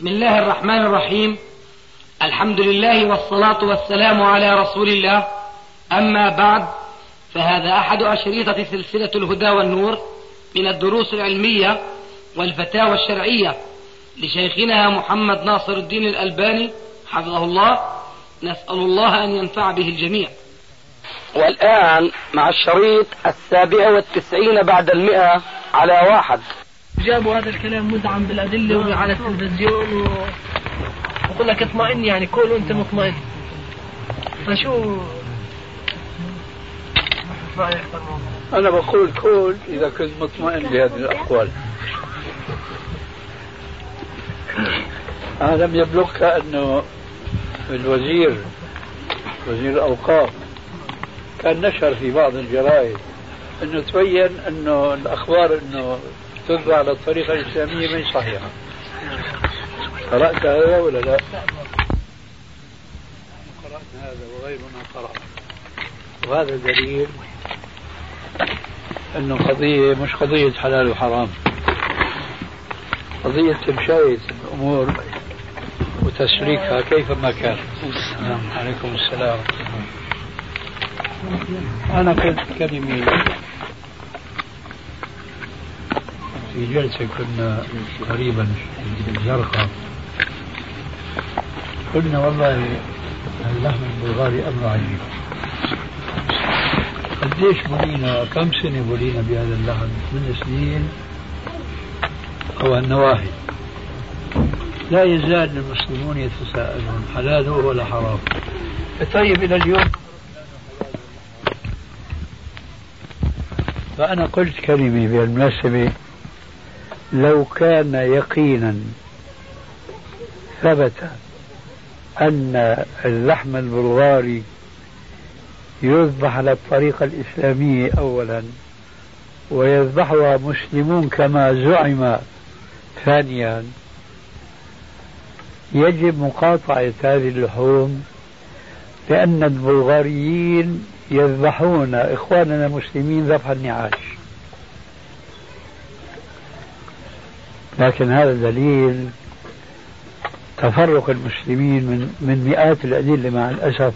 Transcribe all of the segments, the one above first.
بسم الله الرحمن الرحيم. الحمد لله والصلاة والسلام على رسول الله. أما بعد، فهذا أحد أشريطة سلسلة الهدى والنور من الدروس العلمية والفتاوى الشرعية لشيخنا محمد ناصر الدين الألباني حفظه الله. نسأل الله أن ينفع به الجميع. والآن مع الشريط 97 بعد 100 على 1. جابوا هذا الكلام مدعم بالأدلة وعلى التلفزيون ويقول لك اطمئن، يعني كل وانت مطمئن. فشو رأيك في الموضوع؟ أنا بقول كل إذا كنت مطمئن بهذه الأقوال. لم يبلغك أنه وزير الأوقاف كان نشر في بعض الجرائد أنه تبين أنه الأخبار أنه تتبع على الطريقة الإسلامية من صحيحة. قرأت هذا ولا لا؟ قرأت هذا وغيرنا قرأ، وهذا دليل أنه قضية مش قضية حلال وحرام، قضية تمشية الأمور وتسليكها كيفما كان. عليكم السلام. أنا كنت كلمي في جلسة كنا قريبا في الزرقاء، قلنا والله اللحم البلغاري أمر عجيب. قديش بلينا، كم سنة بلينا بهذا اللحم؟ من سنين أو النواهي. لا يزال المسلمون يتساءلون حلاله ولا حرام. طيب إلى اليوم. فأنا قلت كلمة بالمناسبة، لو كان يقينا ثبت أن اللحم البلغاري يذبح على الطريقة الإسلامية أولا ويذبحها مسلمون كما زعم ثانيا، يجب مقاطعة هذه اللحوم، لأن البلغاريين يذبحون إخواننا المسلمين ذبح النعاش. لكن هذا دليل تفرق المسلمين من مئات الأدلة مع الأسف،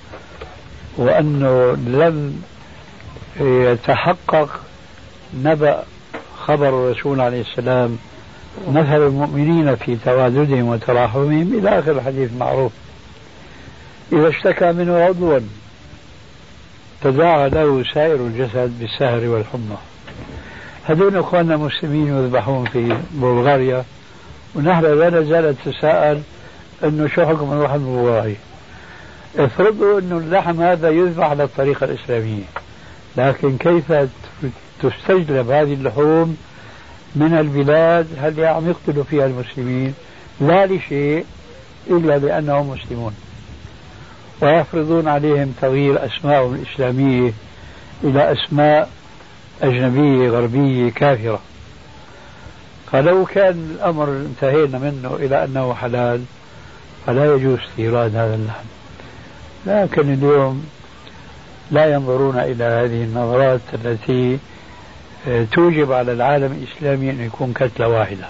وأنه لم يتحقق نبأ خبر الرسول عليه السلام مثل المؤمنين في تواددهم وتراحمهم إلى آخر الحديث معروف. إذا اشتكى منه عضو تداعى له سائر الجسد بالسهر والحمى. هذول اخواننا المسلمين يذبحون في بلغاريا، ونحن لا نزال نتساءل انه شو حكم اللحم البلغاري. افرضوا انه اللحم هذا يذبح على الطريقه الاسلاميه، لكن كيف تستجلب هذه اللحوم من البلاد هل عم يقتلوا فيها المسلمين؟ لا لشيء الا لانهم مسلمون، ويفرضون عليهم تغيير اسمائهم الاسلاميه الى اسماء أجنبية غربية كافرة. فلو كان الأمر انتهينا منه إلى أنه حلال فلا يجوز استيراد هذا اللحم. لكن اليوم لا ينظرون إلى هذه النظرات التي توجب على العالم الإسلامي أن يكون كتلة واحدة،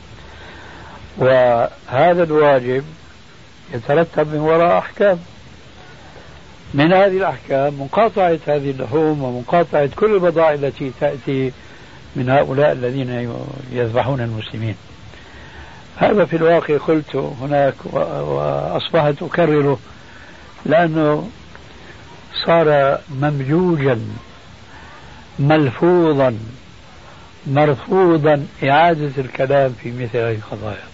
وهذا الواجب يترتب من وراء أحكام. من هذه الأحكام مقاطعة هذه اللحوم ومقاطعة كل البضائع التي تأتي من هؤلاء الذين يذبحون المسلمين. هذا في الواقع قلت هناك وأصبحت أكرره، لأنه صار ممجوجا ملفوظا مرفوضا إعادة الكلام في مثل هذه القضايا.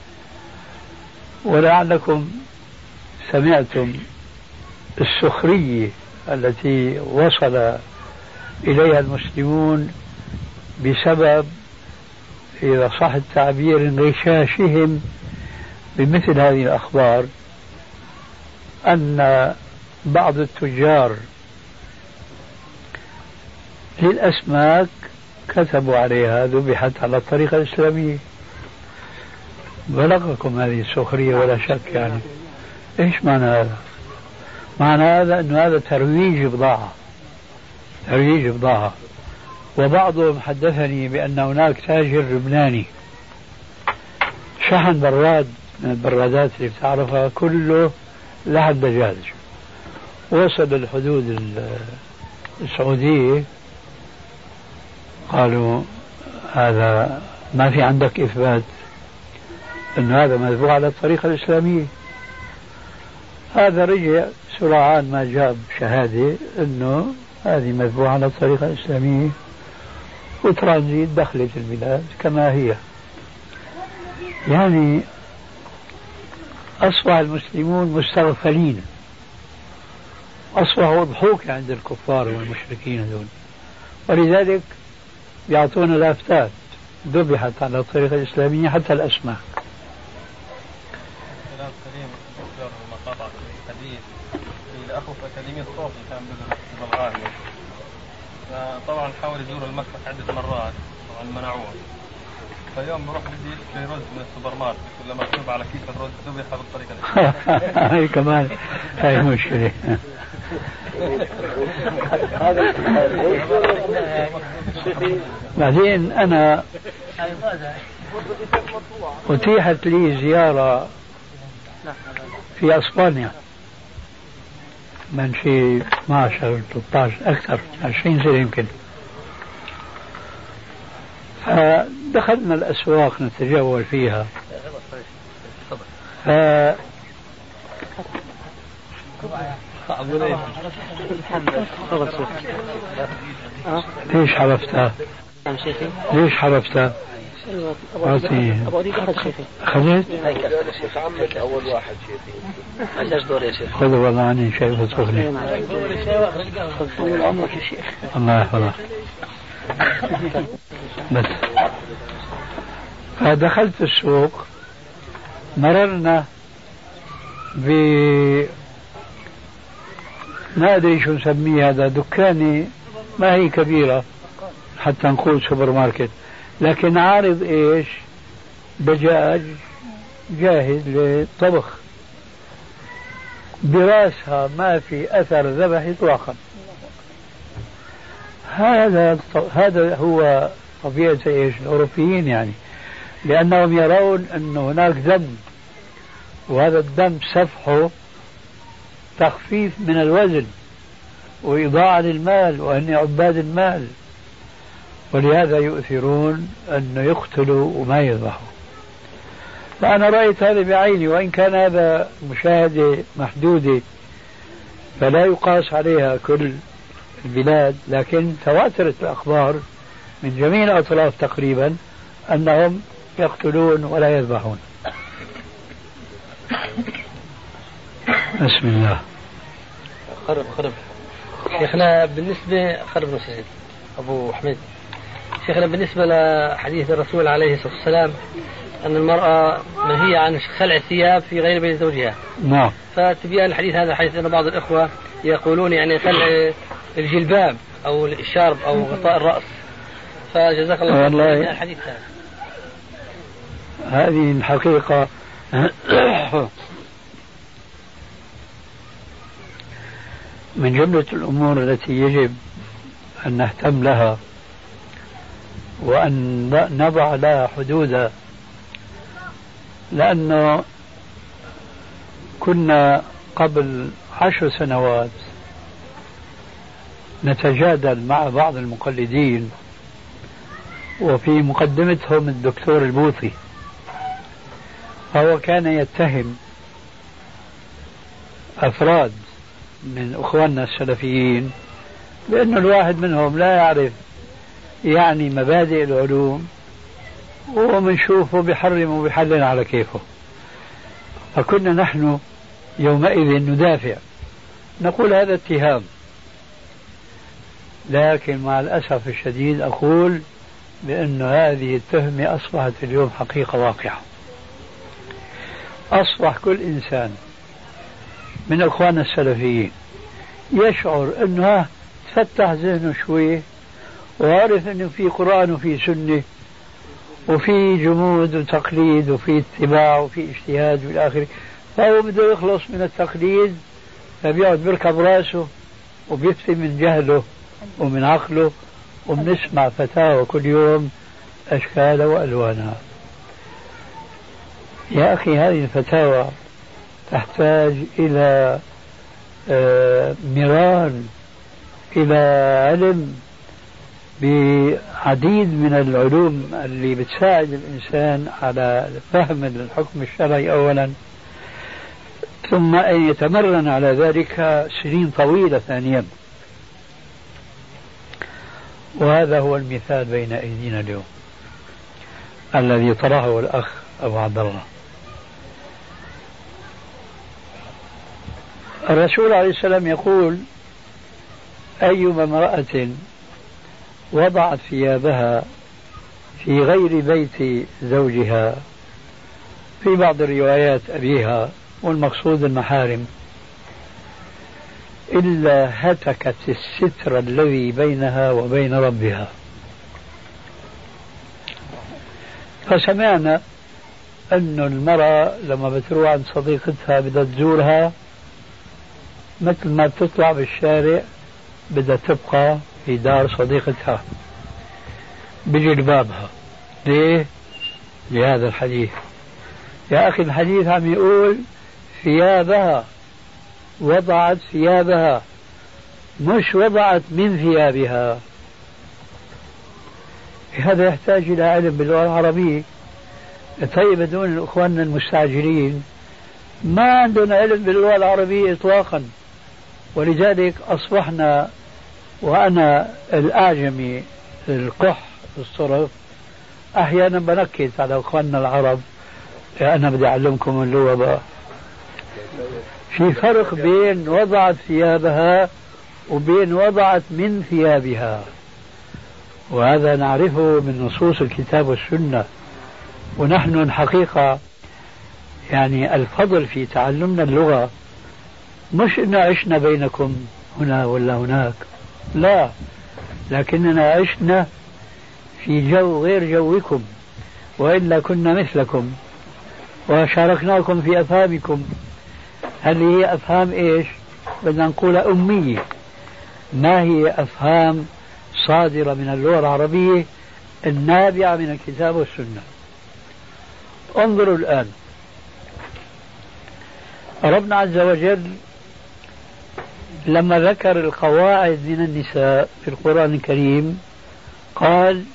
ولعلكم سمعتم السخرية التي وصل إليها المسلمون بسبب، إذا صح التعبير، انغشاشهم بمثل هذه الأخبار، أن بعض التجار للأسماك كتبوا عليها ذبحت على الطريقة الإسلامية. بلغكم هذه السخرية ولا شك. يعني إيش معنى هذا؟ معنى هذا أن هذا ترويج بضاعة. وبعضهم حدثني بأن هناك تاجر لبناني شحن براد من البرادات اللي بتعرفها كله لحم دجاج. وصل الحدود السعودية قالوا هذا ما في عندك إثبات أن هذا مذبوح على الطريقة الإسلامية. هذا رجع سرعان ما جاب شهادة أنه هذه مذبوحة على الطريقة الإسلامية، وترانزيت دخلت البلاد كما هي. يعني أصبح المسلمون مستغفلين، أصبحوا ضحوك عند الكفار والمشركين دول، ولذلك يعطون لافتات ذبحت على الطريقة الإسلامية حتى الأسماء. كلام سليم ذكر مقاطع في الحديث الأخ في أكاديمية الصوت اللي كان بدرس في بلغاريا، فطبعا حاول يزور المسرح عدة مرات، طبعا منعوه. فيوم بروح بدي اشتري رز من السوبر ماركت، ولا مكتوب على كيس الرز ذبح بالطريقة الإسلامية. هاي كمان هاي مشكلة. بعدين أنا أتيحت لي زيارة في أسبانيا من شيء 12 13 أكثر 20 سنة يمكن. فدخلنا الأسواق نتجول فيها. ليش حرفتها؟ ليش حرفتها؟ خذيت؟ أول واحد شيخي. علاش دور يا شيخ؟ خذ والله عني شيء وتغني. طول عمرك يا شيخ. الله يحفظك. بس فدخلت السوق، مررنا ب ما أدري شو نسميه، هذا دكاني ما هي كبيرة حتى نقول سوبر ماركت، لكن عارض إيش؟ دجاج جاهز للطبخ، براسها ما في أثر ذبح إطلاقا. هذا هو طبيعة إيش؟ الأوروبيين يعني، لأنهم يرون أن هناك دم، وهذا الدم سفحه تخفيف من الوزن وإضاعة للمال، وأن عباد المال، ولهذا يؤثرون أن يقتلوا وما يذبحوا. فأنا رأيت هذا بعيني، وإن كان هذا مشاهدة محدودة فلا يقاس عليها كل البلاد، لكن تواترت الأخبار من جميع الأطراف تقريبا أنهم يقتلون ولا يذبحون. بسم الله. خرب شيخنا بالنسبة خرب نسيت أبو حميد. شيخنا بالنسبة لحديث الرسول عليه الصلاة والسلام أن المرأة منهية عن خلع الثياب في غير بيت زوجها. نعم. فتبيان الحديث هذا، حيث أن بعض الإخوة يقولون يعني خلع الجلباب أو الشارب أو غطاء الرأس. فجزاك الله خير الحديث هذا. هذه الحقيقة من جملة الأمور التي يجب أن نهتم لها وأن نضع لها حدودا، لأنه كنا قبل 10 سنوات نتجادل مع بعض المقلدين، وفي مقدمتهم الدكتور البوطي، فهو كان يتهم أفراد من أخواننا السلفيين بأن الواحد منهم لا يعرف يعني مبادئ العلوم، ومنشوفه بحرم وبحلل على كيفه. فكنا نحن يومئذ ندافع، نقول هذا اتهام، لكن مع الأسف الشديد أقول بأن هذه التهمة أصبحت اليوم حقيقة واقعة. أصبح كل إنسان من أخواننا السلفيين يشعر أنه تفتح ذهنه شوي وعرف أنه في قرآن وفي سنة وفي جمود وتقليد وفي اتباع وفي اجتهاد والآخر، فهو بده يخلص من التقليد، فبيقعد بيركب راسه وبيفتي من جهله ومن عقله، وبنسمع فتاوى كل يوم أشكالها وألوانها. يا أخي هذه الفتاوى تحتاج إلى مران، إلى علم بعديد من العلوم اللي بتساعد الإنسان على فهم الحكم الشرعي أولا، ثم أن يتمرن على ذلك سنين طويلة ثانيا. وهذا هو المثال بين أيدينا اليوم الذي طرحه الأخ أبو عبد الله. الرسول عليه السلام يقول: أيما امرأة وضعت ثيابها في غير بيت زوجها، في بعض الروايات أبيها والمقصود المحارم، إلا هتكت الستر الذي بينها وبين ربها. فسمعنا أن المرأة لما بتروح عند صديقتها بدها تزورها مثل ما بتطلع بالشارع بدها تبقى في دار صديقتها بجلبابها. ليه؟ لهذا الحديث. يا أخي الحديث عم يقول ثيابها، وضعت ثيابها، مش وضعت من ثيابها. هذا يحتاج إلى علم باللغة العربية. طيب دون إخواننا المستعجلين ما عندنا علم باللغة العربية إطلاقا، ولذلك أصبحنا وأنا الأعجمي القح الصرف أحيانا بنكت على إخواننا العرب: أنا بدي أعلمكم اللغة بقى. في فرق بين وضعت ثيابها وبين وضعت من ثيابها، وهذا نعرفه من نصوص الكتاب والسنة. ونحن الحقيقة يعني الفضل في تعلمنا اللغة مش إن عشنا بينكم هنا ولا هناك، لا، لكننا عشنا في جو غير جوكم، وإلا كنا مثلكم وشاركناكم في أفهامكم. هل هي أفهام إيش؟ بدنا نقول أمية، ما هي أفهام صادرة من اللغة العربية النابعة من الكتاب والسنة. انظروا الآن، ربنا عز وجل لما ذكر القواعد من النساء في القرآن الكريم قال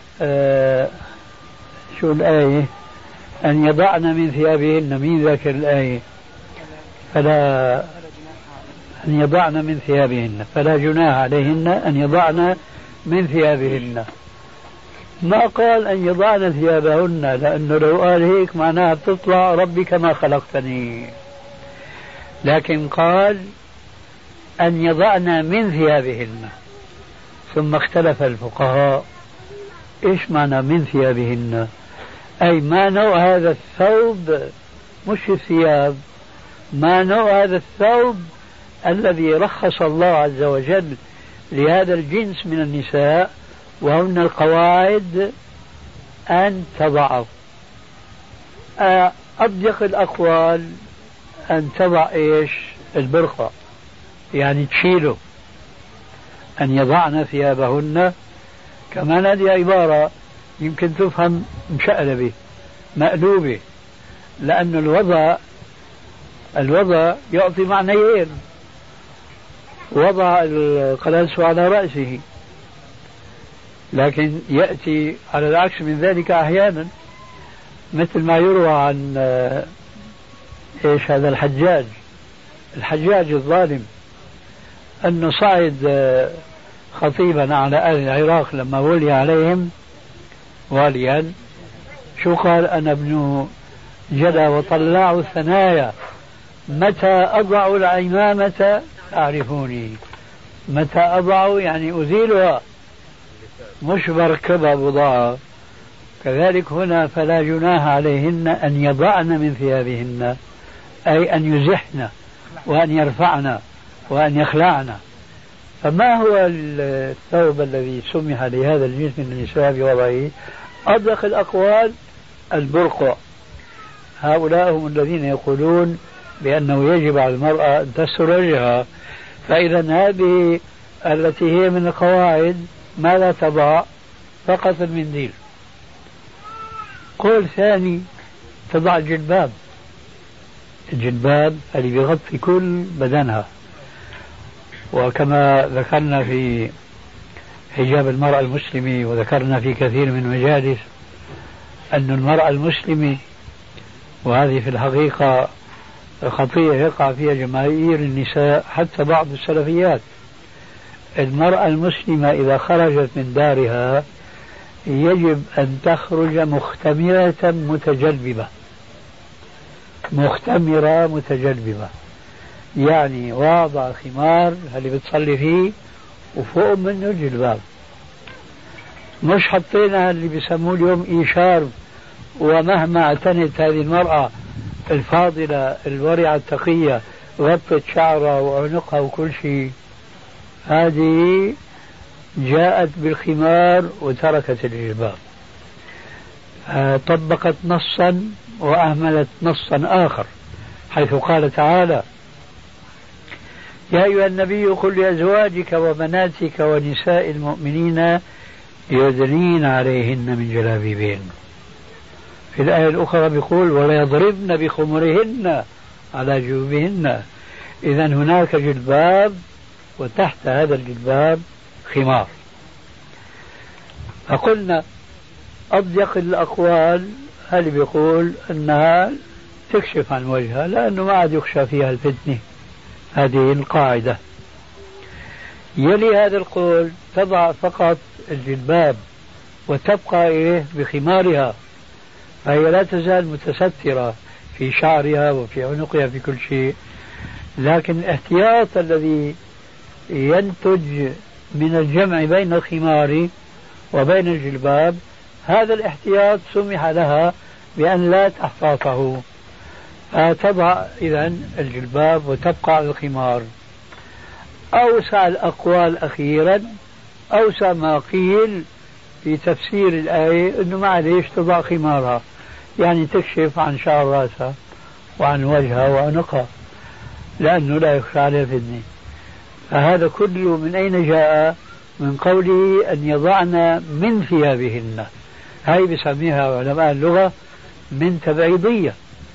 شو الآية؟ أن يضعن من ثيابهن. مين ذكر الآية؟ فلا أن يضعن من ثيابهن فلا جناح عليهن أن يضعن من ثيابهن. ما قال أن يضعن ثيابهن، لأنه لو قال هيك معناها بتطلع ربي كما خلقتني، لكن قال أن يضعن من ثيابهن. ثم اختلف الفقهاء إيش معنى من ثيابهن؟ أي ما نوع هذا الثوب، مش الثياب، ما نوع هذا الثوب الذي رخص الله عز وجل لهذا الجنس من النساء، وهن القواعد أن تضعه. أضيق الأقوال أن تضع إيش؟ البرقع، يعني تشيله. أن يضعن ثيابهن كمان هذه عبارة يمكن تفهم مشقلبة مقلوبة، لأن الوضع يعطي معنيين. وضع القلنس على رأسه، لكن يأتي على العكس من ذلك أحيانا، مثل ما يروى عن إيش هذا الحجاج الظالم، أنه صعد خطيبا على أهل العراق لما ولي عليهم واليا. شو قال؟ أنا ابن جدى وطلع الثنايا، متى أضع العمامة تعرفوني. متى أضع يعني أزيلها، مش بركبها بضاعة. كذلك هنا فلا جناح عليهن أن يضعن من ثيابهن، أي أن يزحن وأن يرفعن وأن يخلعن. فما هو الثوب الذي سمح لهذا الجنس من النساء بوضعه؟ أضيق الأقوال البرقع. هؤلاء هم الذين يقولون بأنه يجب على المرأة أن تستر وجهها. فإذا هذه التي هي من القواعد ماذا تضع؟ فقط المنديل. قول ثاني تضع الجلباب. الجلباب اللي بيغطي كل بدنها، وكما ذكرنا في حجاب المرأة المسلمة، وذكرنا في كثير من المجالس أن المرأة المسلمة، وهذه في الحقيقة خطيئة يقع فيها جماهير النساء حتى بعض السلفيات، المرأة المسلمة إذا خرجت من دارها يجب أن تخرج مختمرة متجلببة. مختمرة متجلببة يعني واضع خمار اللي بتصلي فيه وفوق منه جلباب، مش حطينا اللي بيسموه اليوم إيشار. ومهما اعتنت هذه المرأة الفاضلة الورعة التقية غطت شعرها وعنقها وكل شيء، هذه جاءت بالخمار وتركت الجلباب، طبقت نصا وأهملت نصا آخر، حيث قال تعالى: يا أيها النبي قل لأزواجك وبناتك ونساء المؤمنين يدنين عليهن من جلابيبهن. في الآية الأخرى بيقول: ولا يضربن بخمرهن على جيوبهن. إذا هناك جلباب وتحت هذا الجلباب خمار. فقلنا أضيق الأقوال هل بيقول أنها تكشف عن وجهها لأنه ما عاد يخشى فيها الفتنة، هذه القاعدة. يلي هذا القول تضع فقط الجلباب وتبقى إيه بخمارها، فهي لا تزال متسترة في شعرها وفي عنقها في كل شيء، لكن الاحتياط الذي ينتج من الجمع بين الخمار وبين الجلباب، هذا الاحتياط سمح لها بأن لا تحتاطه، فتضع إذن الجلباب وتبقى على الخمار. أوسع الأقوال أخيرا، أوسع ما قيل في تفسير الآية أنه معليش تضع خمارها، يعني تكشف عن شعر رأسها وعن وجهها وعنقها لأنه لا يخشى عليها فتنة. فهذا كله من أين جاء؟ من قوله أن يضعن من ثيابهن، هاي بسميها علماء اللغة من تبعيضية.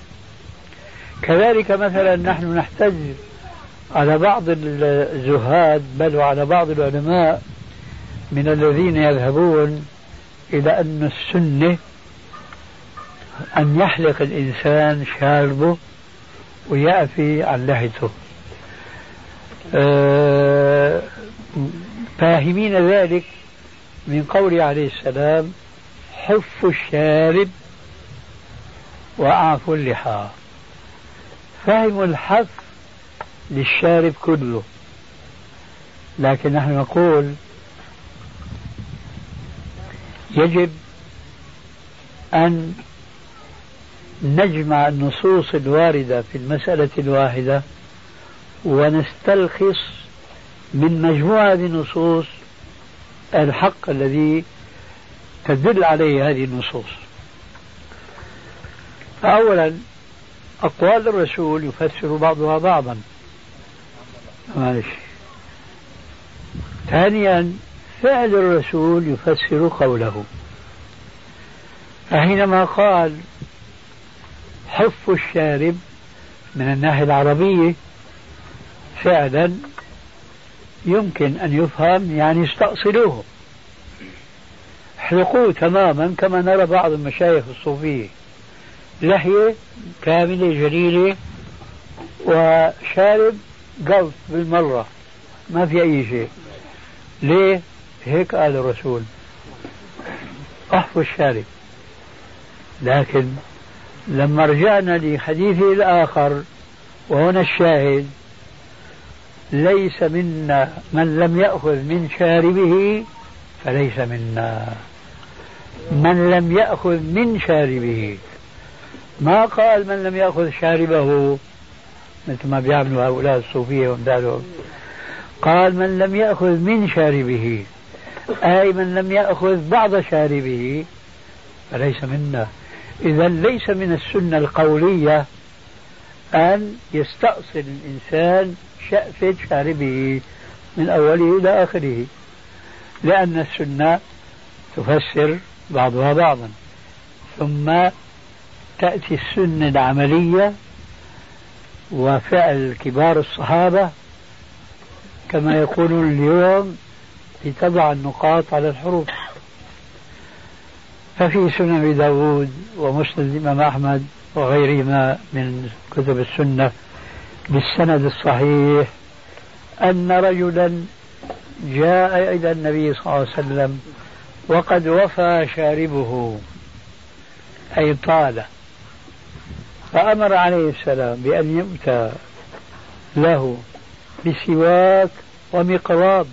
كذلك مثلا نحن نحتج على بعض الزهاد بل وعلى بعض العلماء من الذين يذهبون إلى أن السنة أن يحلق الإنسان شاربه ويأفي عن لحيته، فاهمين ذلك من قوله عليه السلام: حف الشارب وأعفوا اللحى. فهموا الحف للشارب كله، لكن نحن نقول يجب أن نجمع النصوص الواردة في المسألة الواحدة ونستلخص من مجموعة هذه النصوص الحق الذي تدل عليه هذه النصوص. أولا أقوال الرسول يفسر بعضها بعضا، معلش. ثانيا فعل الرسول يفسر قوله، فحينما قال حف الشارب من الناحية العربية فعلا يمكن أن يفهم يعني استأصلوه، احلقوه تماما كما نرى بعض المشايخ الصوفية، لحية كاملة جليلة وشارب قلط بالمرة ما في أي شيء. ليه؟ هيك قال الرسول أحفوا الشارب. لكن لما رجعنا لحديثه الآخر وهنا الشاهد: ليس منا من لم يأخذ من شاربه فليس منا. من لم يأخذ من شاربه، ما قال من لم يأخذ شاربه مثل ما بيعملوا هؤلاء الصوفية وامثالهم، قال من لم يأخذ من شاربه، أي من لم يأخذ بعض شاربه فليس منا. إذا ليس من السنة القولية أن يستأصل الإنسان شأفة شاربه من أوله إلى آخره، لأن السنة تفسر بعضها بعضا. ثم تأتي السنة العملية وفعل كبار الصحابة كما يقولون اليوم لتضع النقاط على الحروف. ففي سنن أبي داود ومسند الإمام أحمد وغيرهما من كتب السنة بالسند الصحيح أن رجلا جاء إلى النبي صلى الله عليه وسلم وقد وفى شاربه أي طال، فأمر عليه السلام بأن يؤتى له بسواك ومقراض،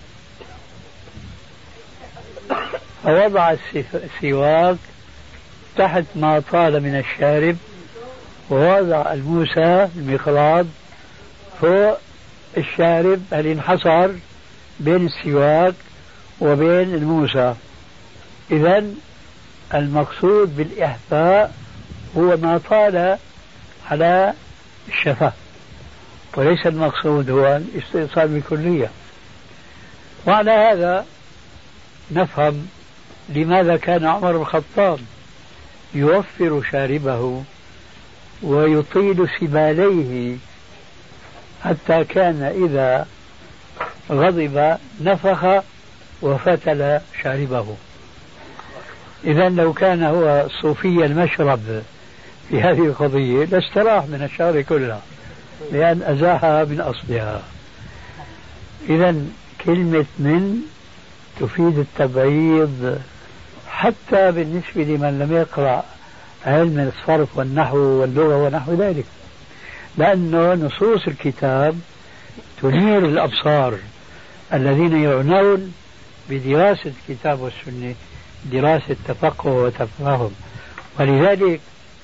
فوضع السواك تحت ما طال من الشارب، ووضع الموسى المقراض فوق الشارب اللي انحصر بين السواك وبين الموسى. إذن المقصود بالإحفاء هو ما طال على الشفة، وليس المقصود هو الاستئصال بالكلية. وعلى هذا نفهم لماذا كان عمر بن الخطاب يوفر شاربه ويطيل سباليه حتى كان إذا غضب نفخ وفتل شاربه. إذا لو كان هو صوفي المشرب في هذه القضية لاستراح من الشر كلها لأن أزاحها من أصلها. إذا كلمة من تفيد التبعيض حتى بالنسبة لمن لم يقرأ علم الصرف والنحو واللغة ونحو ذلك، لأنه نصوص الكتاب تنير الأبصار الذين يعنون بدراسة الكتاب والسنة دراسة تفقه وتفهم. ولذلك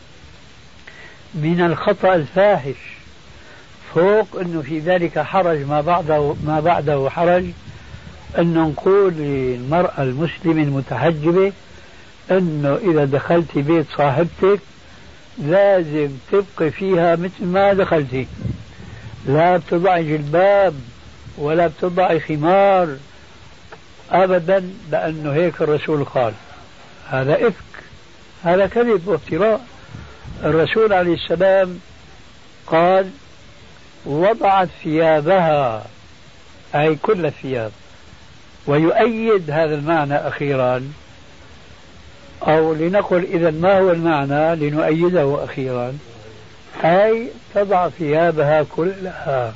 من الخطأ الفاحش فوق أنه في ذلك حرج ما بعده حرج أن نقول للمرأة المسلمة المتحجبة أنه إذا دخلت بيت صاحبتك لازم تبقي فيها مثل ما دخلتي، لا بتضعي جلباب ولا بتضعي خمار أبدا، لأنه هيك الرسول قال. هذا إفك، هذا كذب وافتراء. الرسول عليه السلام قال وضعت ثيابها أي كل الثياب، ويؤيد هذا المعنى أخيرا، أو لنقل إذا ما هو المعنى لنؤيده أخيرا، أي تضع ثيابها كلها،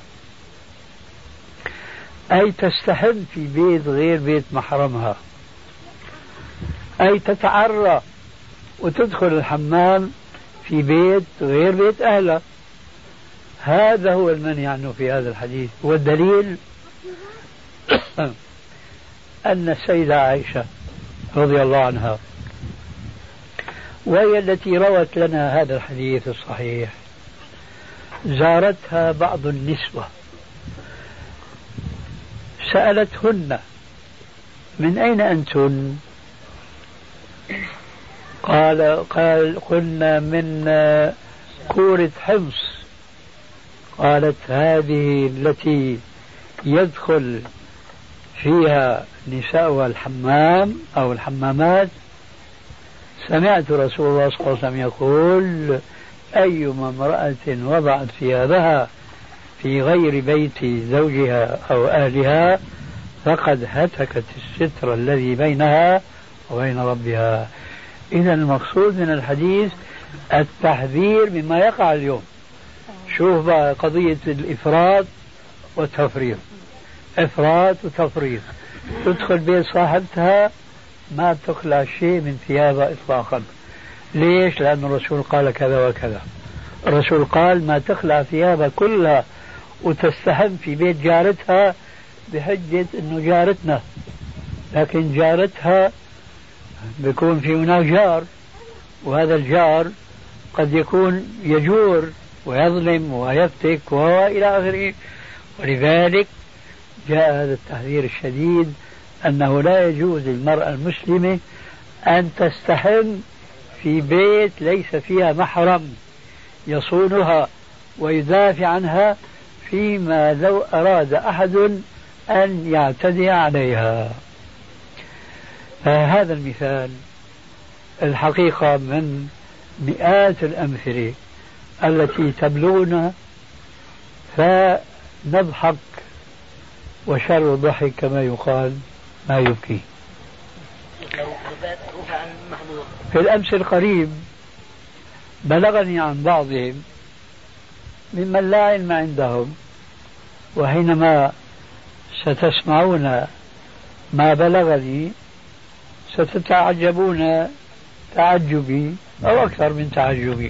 أي تستحم في بيت غير بيت محرمها، أي تتعرى وتدخل الحمام في بيت غير بيت أهلها. هذا هو المنهي عنه في هذا الحديث. والدليل أن السيدة عائشة رضي الله عنها وهي التي روت لنا هذا الحديث الصحيح زارتها بعض النسوة سألتهن من أين أنتن؟ قلنا من كورة حمص. قالت هذه التي يدخل فيها نساء الحمام أو الحمامات. سمعت رسول الله صلى الله عليه وسلم يقول أيما امرأة وضعت ثيابها في غير بيت زوجها أو أهلها فقد هتكت الستر الذي بينها وبين ربها. إذا المقصود من الحديث التحذير مما يقع اليوم. شوف بقى قضية الإفراط والتفريط، إفراط وتفريط. تدخل بيت صاحبتها ما بتخلع شيء من ثيابها إطلاقا. ليش؟ لأن الرسول قال كذا وكذا. الرسول قال ما تخلع ثيابها كلها وتستحم في بيت جارتها بحجة أنه جارتنا، لكن جارتها بيكون في هناك جار، وهذا الجار قد يكون يجور ويظلم ويفتك وإلى آخره. ولذلك جاء هذا التحذير الشديد أنه لا يجوز للمرأة المسلمة أن تستحم في بيت ليس فيها محرم يصونها ويدافع عنها، فيما لو أراد أحد أن يعتدي عليها. فهذا المثال الحقيقة من مئات الأمثلة التي تبلغنا فنضحك، وشر الضحك كما يقال ما يبكي. في الأمس القريب بلغني عن بعضهم ممن لا علم عندهم، وحينما ستسمعون ما بلغني ستتعجبون تعجبي أو أكثر من تعجبي.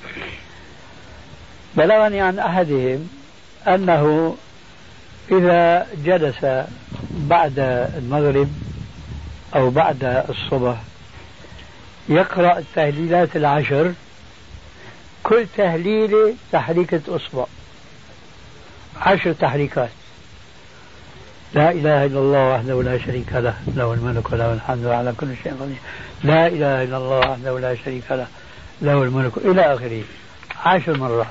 بلغني عن أحدهم أنه إذا جلس بعد المغرب أو بعد الصبح يقرأ التهليلات 10، كل تهليلة تحريكة أصبع، 10 تحريكات. لا إله إلا الله وحده لا شريك له، له الملك وله الحمد على كل شيء قدير. لا إله إلا الله وحده لا شريك له، له الملك، إلى آخره 10 مرات.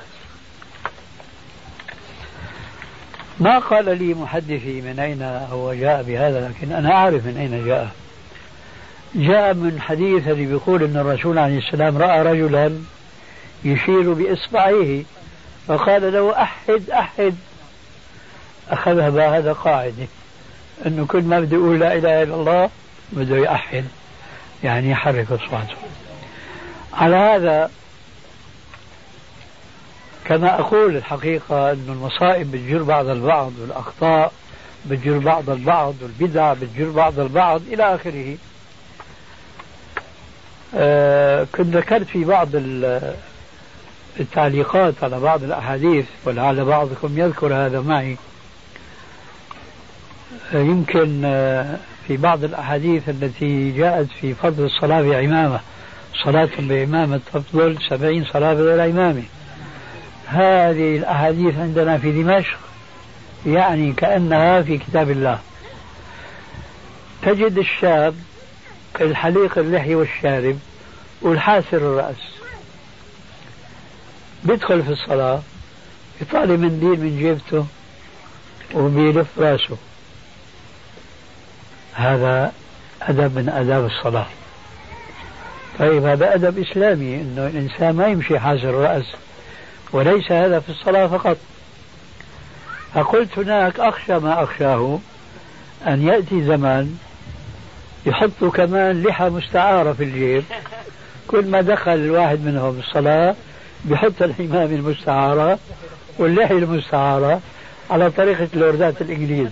ما قال لي محدثي من أين هو جاء بهذا، لكن أنا أعرف من أين جاء. جاء من حديث الذي بيقول أن الرسول عليه السلام رأى رجلا يشير بإصبعيه فقال له أحد أحد، أخذها بهذا قاعدة أنه كل ما بده يقول لا إله إلا الله بده يأحد، يعني يحرك أصواته. على هذا كما أقول الحقيقة أن المصائب بتجر بعض البعض، والأخطاء بتجر بعض البعض، والبدع بتجر بعض البعض إلى آخره. كنت ذكرت في بعض التعليقات على بعض الأحاديث، ولعل بعضكم يذكر هذا معي، يمكن في بعض الأحاديث التي جاءت في فضل الصلاة بعمامة، صلاة بعمامة تفضل 70 صلاة بغير عمامة. هذه الأحاديث عندنا في دمشق يعني كأنها في كتاب الله. تجد الشاب الحليق اللحية والشارب والحاسر الرأس بيدخل في الصلاة يطالع منديل من جيبته وبيلف راسه. هذا أدب من أداب الصلاة. طيب هذا أدب إسلامي، إنه الإنسان ما يمشي حاسر الرأس، وليس هذا في الصلاة فقط. فقلت هناك أخشى ما أخشاه أن يأتي زمان يحطوا كمان لحى مستعارة في الجيب، كل ما دخل الواحد منهم الصلاة بيحط الحمام المستعارة واللحية المستعارة على طريقة لوردات الإنجليز.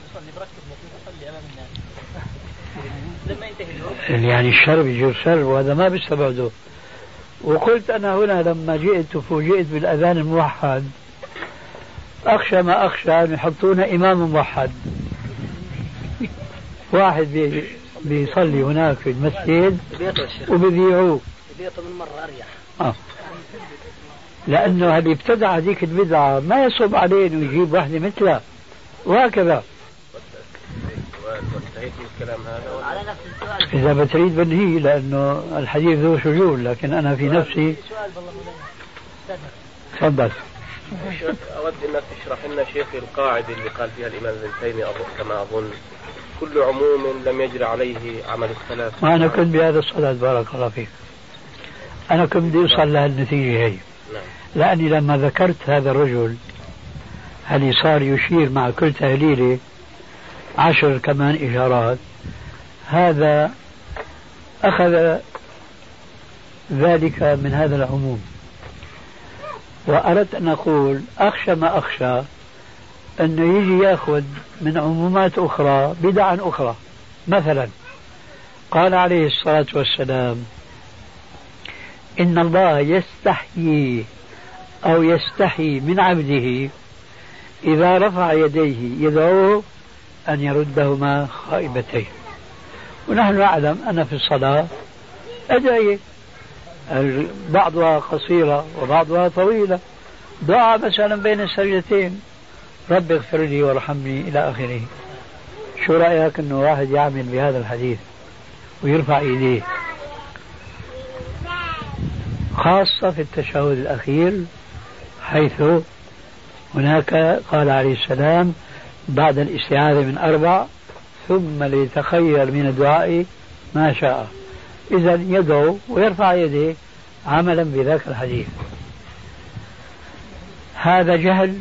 يعني الشر بيجر شر، وهذا ما بيستبعده. وقلت أنا هنا لما جئت فوجئت بالأذان الموحد أخشى ما أخشى أن يحطون إمام موحد، واحد بيصلي هناك في المسجد وبيذيعوه من مرة أريح. لأنه اللي ابتدع هذيك البدعة ما يصب عليه إنه يجيب واحدة مثله، وهكذا. إذا بتريد بنهي لأنه الحديث ذو شجون، لكن أنا في نفسي. تفضل. أود أنك تشرح لنا شيخ القاعدة اللي قال فيها الإمام ابن تيمية كما أظن كل عموم لم يجري عليه عمل السلف. وأنا كنت بهذا الصلاة بارك الله فيك، أنا كنت بدي أوصل لهالنتيجة هي. لأني لما ذكرت هذا الرجل اللي صار يشير مع كل تهليلة 10 كمان إشارات، هذا أخذ ذلك من هذا العموم. وأردت أن أقول أخشى ما أخشى أنه يجي يأخذ من عمومات أخرى بدعا أخرى. مثلا قال عليه الصلاة والسلام إن الله يستحيي أو يستحي من عبده إذا رفع يديه يدعوه أن يردهما خائبتين. ونحن نعلم أن في الصلاة أدعية بعضها قصيرة وبعضها طويلة، دعاء مثلا بين السجدتين رب اغفر لي وارحمني إلى آخره. شو رأيك أنه واحد يعمل بهذا الحديث ويرفع إيديه، خاصة في التشهد الأخير، حيث هناك قال عليه السلام بعد الاستعاذة من 4 ثم ليتخير من الدعاء ما شاء. إذا يدعو ويرفع يديه عملا بذاك الحديث. هذا جهل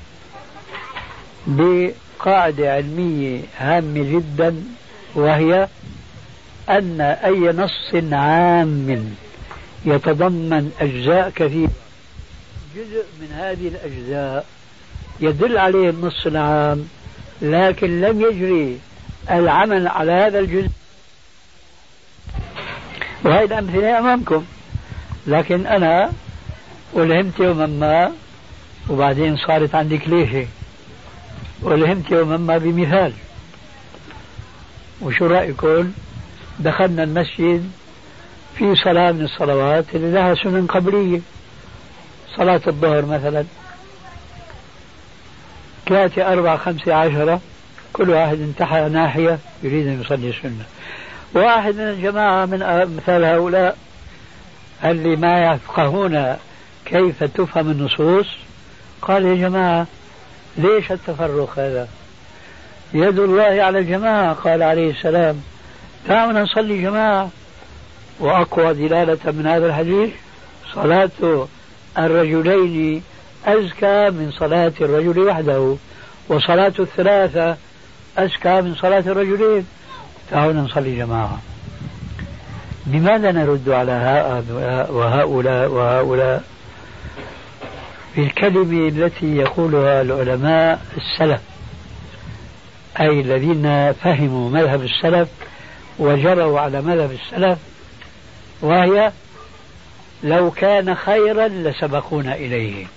بقاعدة علمية هامة جدا، وهي أن أي نص عام يتضمن أجزاء كثيرة، جزء من هذه الأجزاء يدل عليه النص العام لكن لم يجري العمل على هذا الجزء. وهذه الأمثلة أمامكم، لكن أنا ألهمت يوما ما وبعدين صارت عندي كليشة، ألهمت يوما ما بمثال، وشو رأيكم؟ دخلنا المسجد في صلاة من الصلوات اللي لها سنن قبلية، صلاة الظهر مثلا 3 4 5 10، كل واحد انتحى ناحية يريد أن يصلي السنة. واحد من الجماعة من مثال هؤلاء اللي ما يفقهون كيف تفهم النصوص قال: يا جماعة ليش التفرق هذا؟ يد الله على الجماعة، قال عليه السلام: دعونا نصلي جماعة. وأقوى دلالة من هذا الحديث صلاة الرجلين أزكى من صلاة الرجل وحده، وصلاة الثلاثة أزكى من صلاة الرجلين، دعونا نصلي جماعة. بماذا نرد على هؤلاء وهؤلاء وهؤلاء؟ بالكلمة التي يقولها العلماء السلف، أي الذين فهموا مذهب السلف وجروا على مذهب السلف، وهي: لو كان خيرا لسبقونا إليه.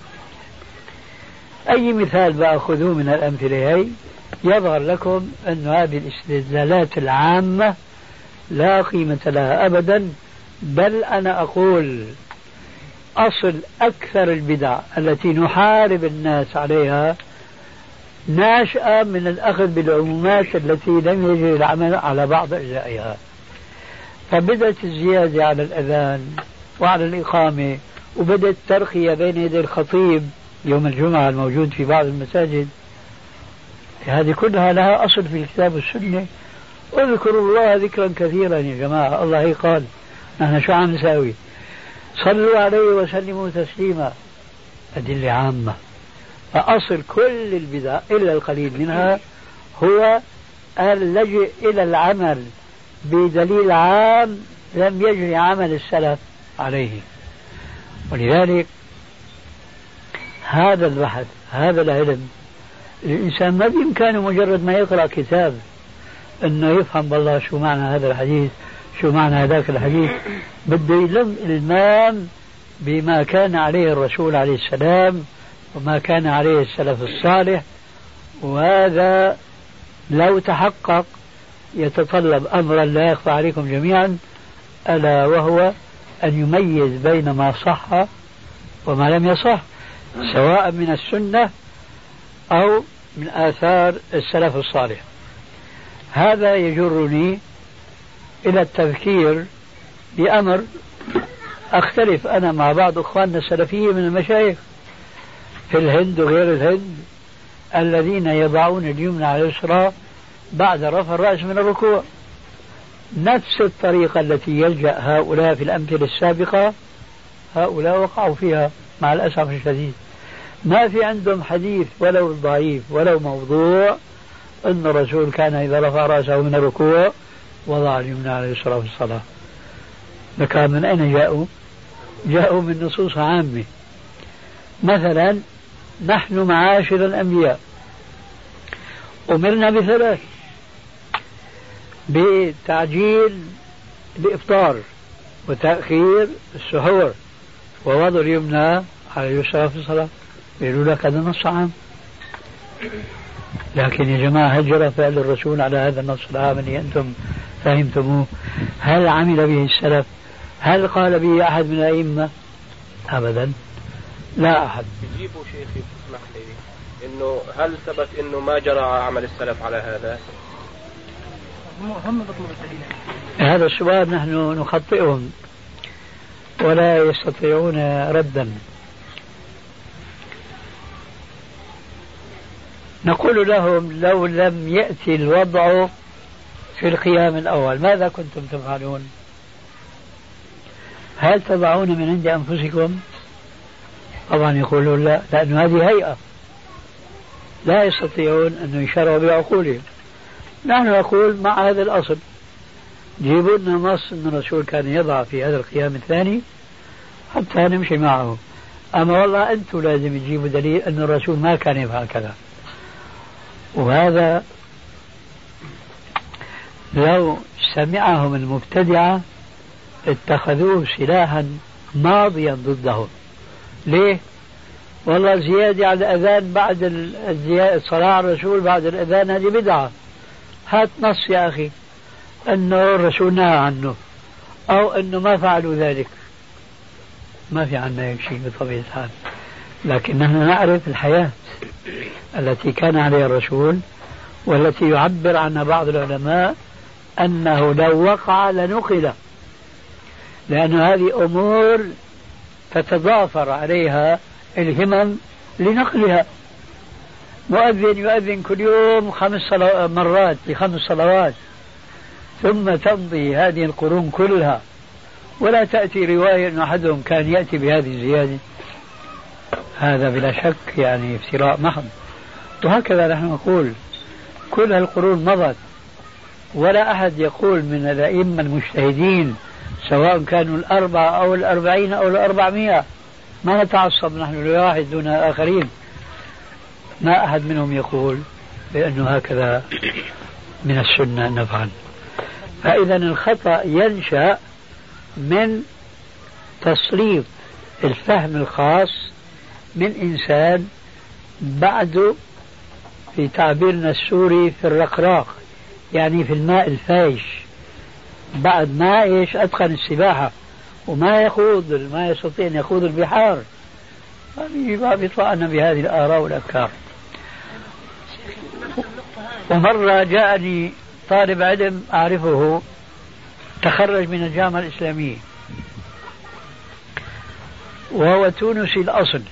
أي مثال بأخذوه من الأمثلة هي يظهر لكم أن هذه الاستدلالات العامة لا قيمة لها أبدا، بل أنا أقول أصل أكثر البدع التي نحارب الناس عليها ناشئة من الأخذ بالعمومات التي لم يجري العمل على بعض أجزائها. فبدأت الزيادة على الأذان وعلى الإقامة، وبدأت الترقية بين يدي الخطيب يوم الجمعة الموجود في بعض المساجد. هذه كلها لها أصل في الكتاب والسنة. اذكروا الله ذكرا كثيرا يا جماعة، الله قال، نحن شو عم نساوي؟ صلوا عليه وسلموا تسليما. أدلة عامة. فأصل كل البدع إلا القليل منها هو اللجئ إلى العمل بدليل عام لم يجري عمل السلف عليه. ولذلك هذا البحث، هذا العلم، الإنسان ما بإمكانه مجرد ما يقرأ كتاب أنه يفهم بالله شو معنى هذا الحديث، شو معنى هذاك الحديث. بده يلم إلمام بما كان عليه الرسول عليه السلام وما كان عليه السلف الصالح، وهذا لو تحقق يتطلب أمرا لا يخفى عليكم جميعا، ألا وهو أن يميز بين ما صح وما لم يصح، سواء من السنة أو من آثار السلف الصالح. هذا يجرني إلى التفكير بأمر أختلف أنا مع بعض أخواننا السلفية من المشايخ في الهند وغير الهند، الذين يضعون اليمنى على اليسرى بعد رفع الرأس من الركوع. نفس الطريقة التي يلجأ هؤلاء في الأمثلة السابقة هؤلاء وقعوا فيها مع الأسف الشديد. ما في عندهم حديث ولو ضعيف ولو موضوع أن الرسول كان إذا رفع رأسه من الركوع وضع اليمنى على اليسرى في الصلاة. لكن من أين جاءوا؟ جاءوا من نصوص عامة. مثلا نحن معاشر الأنبياء أمرنا بثلاث: بتعجيل الإفطار وتأخير السحور ووضع اليمنى على اليسرى في الصلاة. يقولوا لك هذا نص عام، لكن يا جماعة هل جرى فعل الرسول على هذا النص العام اللي أنتم فهمتموه؟ هل عمل به السلف؟ هل قال به أحد من الأئمة؟ أبدا، لا أحد. يجيبوا شيخي اسمح لي إنه هل ثبت إنه ما جرى عمل السلف على هذا؟ هذا السؤال نحن نخطئهم ولا يستطيعون ردا. نقول لهم: لو لم يأتي الوضع في القيام الأول ماذا كنتم تفعلون؟ هل تضعون من عند أنفسكم؟ طبعا يقولون لا، لأن هذه هيئة لا يستطيعون أن يشرعوا بعقولهم. نحن نقول مع هذا الأصل جيبوا لنا نص أن الرسول كان يضع في هذا القيام الثاني حتى نمشي معه. أما والله أنتم لازم تجيبوا دليل أن الرسول ما كان يفعل كذا. وهذا لو سمعهم المبتدعة اتخذوه سلاحا ماضيا ضدهم. ليه؟ والله زيادة على الأذان بعد الصلاة على الرسول بعد الأذان هذه بدعة. هات نص يا أخي أنه الرسول نهى عنه أو أنه ما فعلوا ذلك. ما في عنا هيك شيء بطبيعة الحال. لكن نحن نعرف الحياة التي كان عليها الرسول والتي يعبر عنها بعض العلماء أنه لو وقع لنقل، لأن هذه أمور تتضافر عليها الهمم لنقلها. مؤذن يؤذن كل يوم 5 مرات ل5 صلوات، ثم تمضي هذه القرون كلها ولا تأتي رواية أن أحدهم كان يأتي بهذه الزيادة. هذا بلا شك يعني افتراء محض. وهكذا نحن نقول كل القرون مضت ولا أحد يقول من الأئمة المجتهدين سواء كانوا 4 أو 40 أو 400، ما نتعصب نحن لواحد دون الآخرين، ما أحد منهم يقول بأنه هكذا من السنة أن نفعل. فإذا الخطأ ينشأ من تسليط الفهم الخاص من إنسان بعده في تعبيرنا السوري في الرقراق، يعني في الماء الفايش، بعد ما إيش أتقن السباحة وما يخوض، ما يستطيع أن يخوض البحار، بيطلعنا بهذه الآراء والأفكار. ومرة جاءني طالب علم أعرفه تخرج من الجامعة الإسلامية وهو تونسي الأصل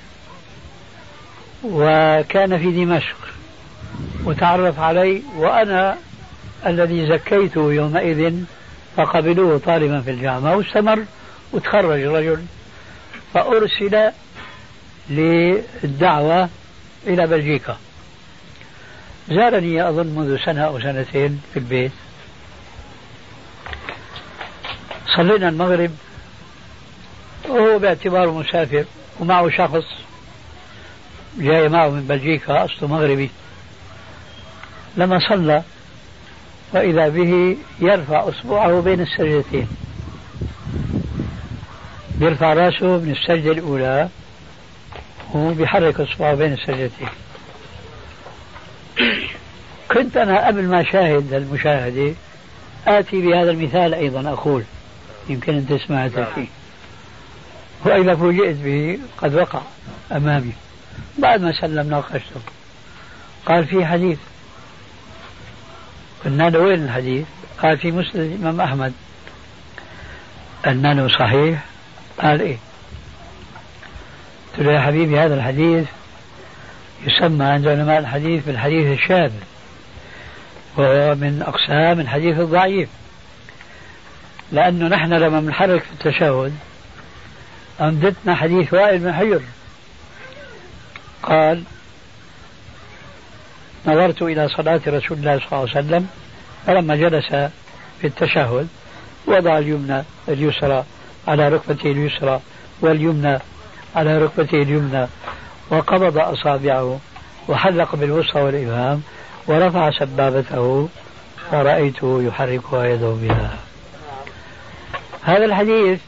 وكان في دمشق وتعرف علي وأنا الذي زكيته يومئذ، فقبلوه طالبا في الجامعة واستمر وتخرج الرجل، فأرسل للدعوة إلى بلجيكا. زارني أظن منذ 1 أو 2 في البيت، صلينا المغرب وهو باعتباره مسافر ومعه شخص جاي معه من بلجيكا أصله مغربي. لما صلى وإذا به يرفع أصبعه بين السجدتين، بيرفع رأسه من السجدة الأولى وبيحرك أصبعه بين السجدتين. كنت أنا قبل ما أشاهد المشاهدة آتي بهذا المثال أيضا أقول يمكن أن تسمع فيه، وإذا فوجئت به قد وقع أمامي. بعد ما سلم ناقشته قال في حديث. قلنا له وين الحديث؟ قال في مسند الإمام أحمد. قلنا له صحيح؟ قال إيه. قلت له يا حبيبي هذا الحديث يسمى عند علماء الحديث بالحديث الشاذ، وهو من أقسام الحديث الضعيف، لأنه نحن لما بنحرك في التشهد أمدتنا حديث وائل بن حجر قال نظرت إلى صلاة رسول الله صلى الله عليه وسلم فلما جلس في التشهد وضع اليمنى اليسرى على ركبته اليسرى واليمنى على ركبته اليمنى وقبض أصابعه وحلق بالوسطى والإبهام ورفع سبابته ورأيته يحركها يده بها. هذا الحديث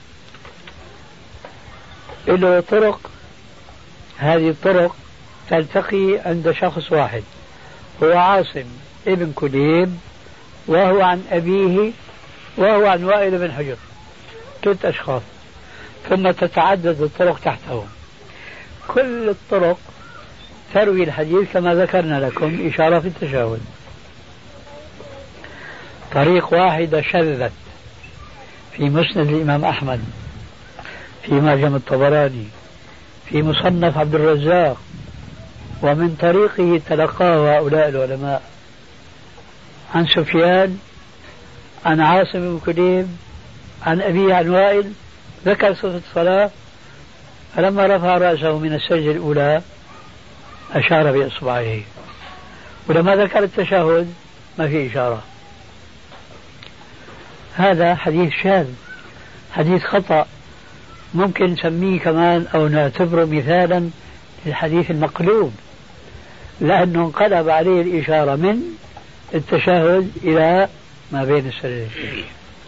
له طرق، هذه الطرق تلتقي عند شخص واحد هو عاصم ابن كليب، وهو عن أبيه وهو عن وائل بن حجر، 3 أشخاص، ثم تتعدد الطرق تحته. كل الطرق تروي الحديث كما ذكرنا لكم إشارة في التشهد. طريق واحدة شذت في مسند الإمام أحمد، في معجم الطبراني، في مصنف عبد الرزاق، ومن طريقه تلقاه هؤلاء العلماء عن سفيان عن عاصم بن كليب عن أبيه عن وائل، ذكر صفة الصلاة فلما رفع رأسه من السجدة الأولى أشار بإصبعه، ولما ذكر التشهد ما في إشارة. هذا حديث شاذ، حديث خطأ، ممكن نسميه كمان أو نعتبره مثالا للحديث المقلوب، لأنه انقلب عليه الإشارة من التشهد إلى ما بين السجدتين.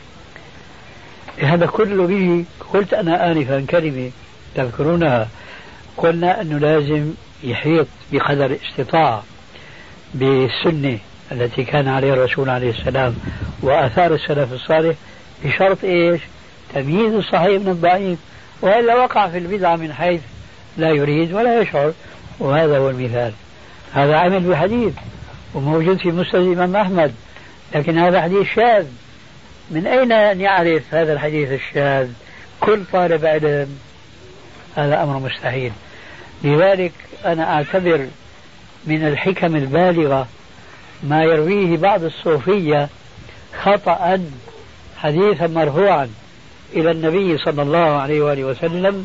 هذا كله به. قلت أنا آنفا كلمة تذكرونها، قلنا أنه لازم يحيط بقدر الاستطاعة بالسنة التي كان عليها الرسول عليه السلام وآثار السلف الصالح، بشرط إيش؟ تمييز الصحيح من الضعيف، وإلا وقع في البدعة من حيث لا يريد ولا يشعر. وهذا هو المثال. هذا عمل بحديث وموجود في مسند الإمام أحمد، لكن هذا حديث شاذ. من أين أن يعرف هذا الحديث الشاذ كل طالب علم؟ هذا أمر مستحيل. لذلك أنا أعتبر من الحكم البالغة ما يرويه بعض الصوفية خطأ حديثا مرفوعا إلى النبي صلى الله عليه وآله وسلم: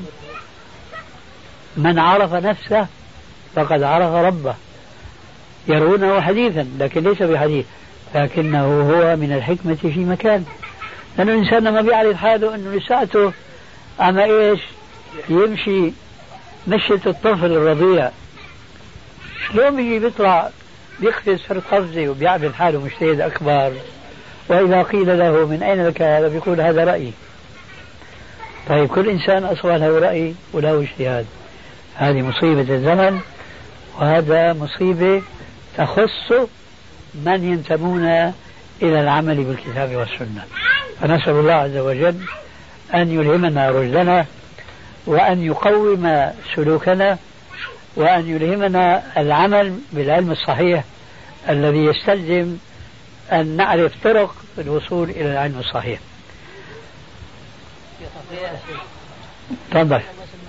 من عرف نفسه فقد عرف ربه. يرونه حديثا لكن ليس بحديث، لكنه هو من الحكمة في مكان، لأن الإنسان لما بيعرف حاله أنه لساته أما إيش يمشي مشية الطفل الرضيع، شلون بيجي بيطلع بيقفز في القفزة وبيعمل حاله مجتهد أكبر، وإذا قيل له من أين لك هذا بيقول هذا رأيي. طيب كل إنسان أصلا له رأي وله اجتهاد. هذه مصيبة الزمن، وهذا مصيبة تخص من ينتمون إلى العمل بالكتاب والسنة. فنسأل الله عز وجل أن يلهمنا رشدنا، وأن يقوم سلوكنا، وأن يلهمنا العمل بالعلم الصحيح الذي يستلزم أن نعرف طرق الوصول إلى العلم الصحيح. تفضل.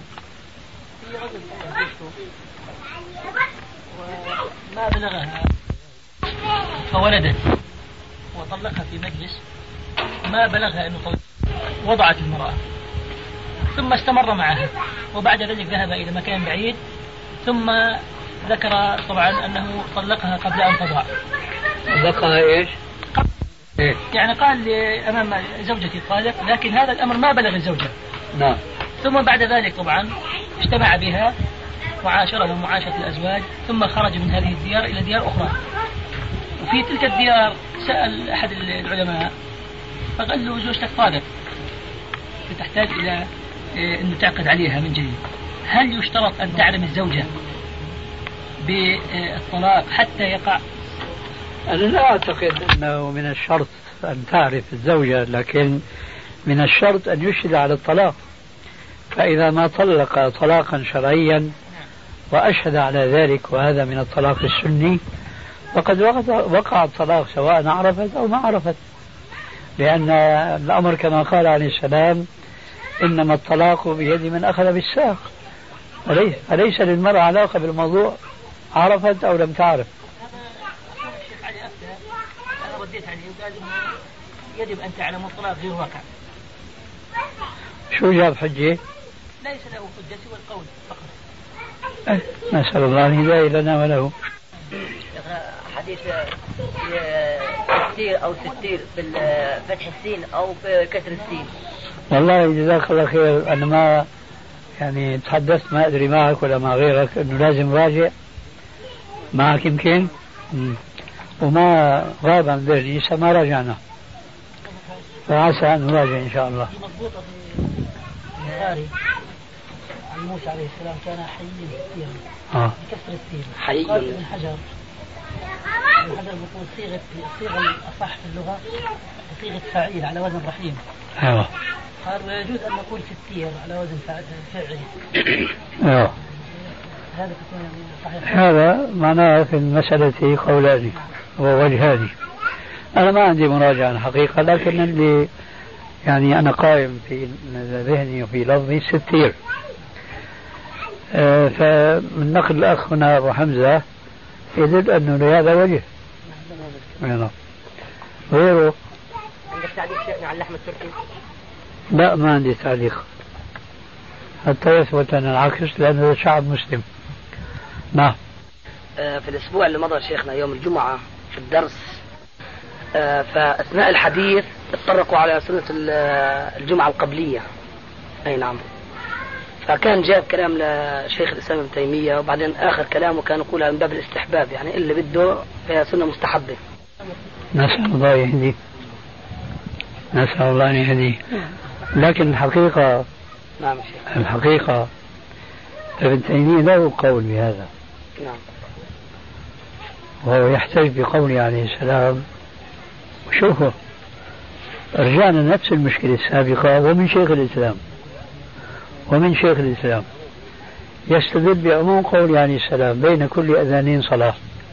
ما بلغها فولدت وطلقها في مجلس، ما بلغها أنه وضعت المرأة، ثم استمر معها، وبعد ذلك ذهب إلى مكان بعيد، ثم ذكر طبعا أنه طلقها قبل أن تضع. طلقها إيش؟ يعني قال أمام زوجتي طالق، لكن هذا الأمر ما بلغ الزوجة. نعم. ثم بعد ذلك طبعا اجتمع بها وعاشرهم معاشرة الأزواج، ثم خرج من هذه الديار إلى ديار أخرى. وفي تلك الديار سأل أحد العلماء فقال له زوجتك طالق، تحتاج إلى أن تعقد عليها من جديد، هل يشترط أن تعلم الزوجة بالطلاق حتى يقع؟ أنا لا أعتقد أنه من الشرط أن تعرف الزوجة، لكن من الشرط أن يشهد على الطلاق. فإذا ما طلق طلاقا شرعيا وأشهد على ذلك، وهذا من الطلاق السني، فقد وقع الطلاق سواء عرفت أو ما عرفت، لأن الأمر كما قال عليه السلام: إنما الطلاق بيد من أخذ بالساق. أليس للمرأة علاقة بالموضوع عرفت أو لم تعرف؟ الشيخ علي أفتى، أنا رديت عليه وقال إنه يجب أن تعلم الطلاق غير واقع. شو جاب حجة؟ ليس له حجة سوى القول فقط. نسأل الله الهداية لنا وله. حديث تستير أو ستير بفتح السين أو بكسر السين. والله جزاك الله خير، أنا ما يعني تحدثت ما أدري معك ولا مع غيرك أنه لازم راجع معك يمكن، وما غاب عن ذلك لسه ما راجعنا، فعسى أن نراجع إن شاء الله. مضبوطة في البخاري عن موسى عليه السلام كان حيا كثيرا بكسر السين. حي. قال ابن حجر بيقول صيغة الأصح في اللغة صيغة فاعل على وزن رحيم. أيوه. قال ويجوز أن نقول ستير على وزن فاعل. أيوه. هذا صحيح. هذا معناه في المسألة قولان ووجهان. أنا ما عندي مراجعة حقيقة، لكن اللي يعني أنا قائم في ذهني وفي لفظي ستير. فمن نقل الأخ هنا أبو حمزة يدل أنه لهذا وجه. غيره. عندك تعليق شيخنا على اللحم التركي؟ لا ما عندي تعليق حتى يثبت أن العكس، لأن هذا شعب مسلم. نعم. في الأسبوع اللي مضى شيخنا يوم الجمعة في الدرس، فأثناء الحديث اتطرقوا على سنة الجمعة القبلية. أي نعم. فكان جاب كلام لشيخ الإسلام ابن تيمية، وبعدين آخر كلامه كان يقولها من باب الاستحباب، يعني اللي بده فيها سنة مستحبة. نسأل الله يهديه، نسأل الله أن يهديه. لكن الحقيقة، نعم شيخ، الحقيقة ابن تيمية له قول بهذا. نعم. وهو يحتج بقوله عليه السلام. وشوفوا رجعنا نفس المشكلة السابقة، ومن شيخ الإسلام يستدل بعموم قوله عليه السلام بين كل أذانين صلاة.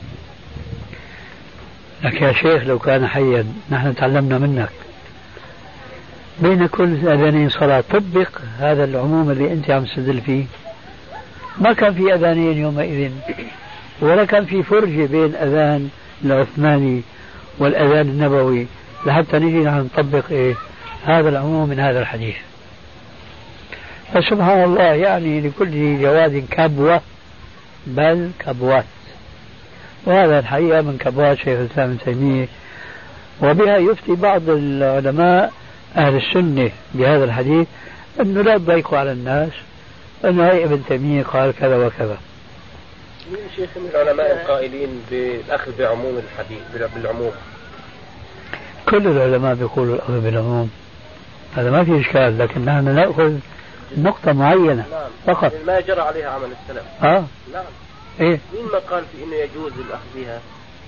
لك يا شيخ لو كان حيا نحن تعلمنا منك، بين كل أذانين صلاة، طبق هذا العموم اللي أنت عم تستدل فيه. ما كان في أذانين يومئذ، ولا كان في فرجة بين أذان العثماني والأذان النبوي لحتى نجي نطبق هذا العموم من هذا الحديث. فسبحان الله، يعني لكل جواد كبوة، بل كبوات. وهذا الحقيقة من كبوات شيخ الإسلام ابن تيمية، وبها يفتي بعض العلماء أهل السنة بهذا الحديث أنه لا تضيقوا على الناس، أنه هي ابن تيمية قال كذا وكذا. مين شيخ من العلماء القائلين بالأخذ بعموم الحديث بالعموم؟ كل العلماء بيقولوا الأخذ بالعموم، هذا ما في إشكال، لكن نحن نأخذ نقطة معينة. نعم. فقط ما جرى عليها عمل السلف. نعم. إيه؟ مين ما قال في إنه يجوز الأخذ بها؟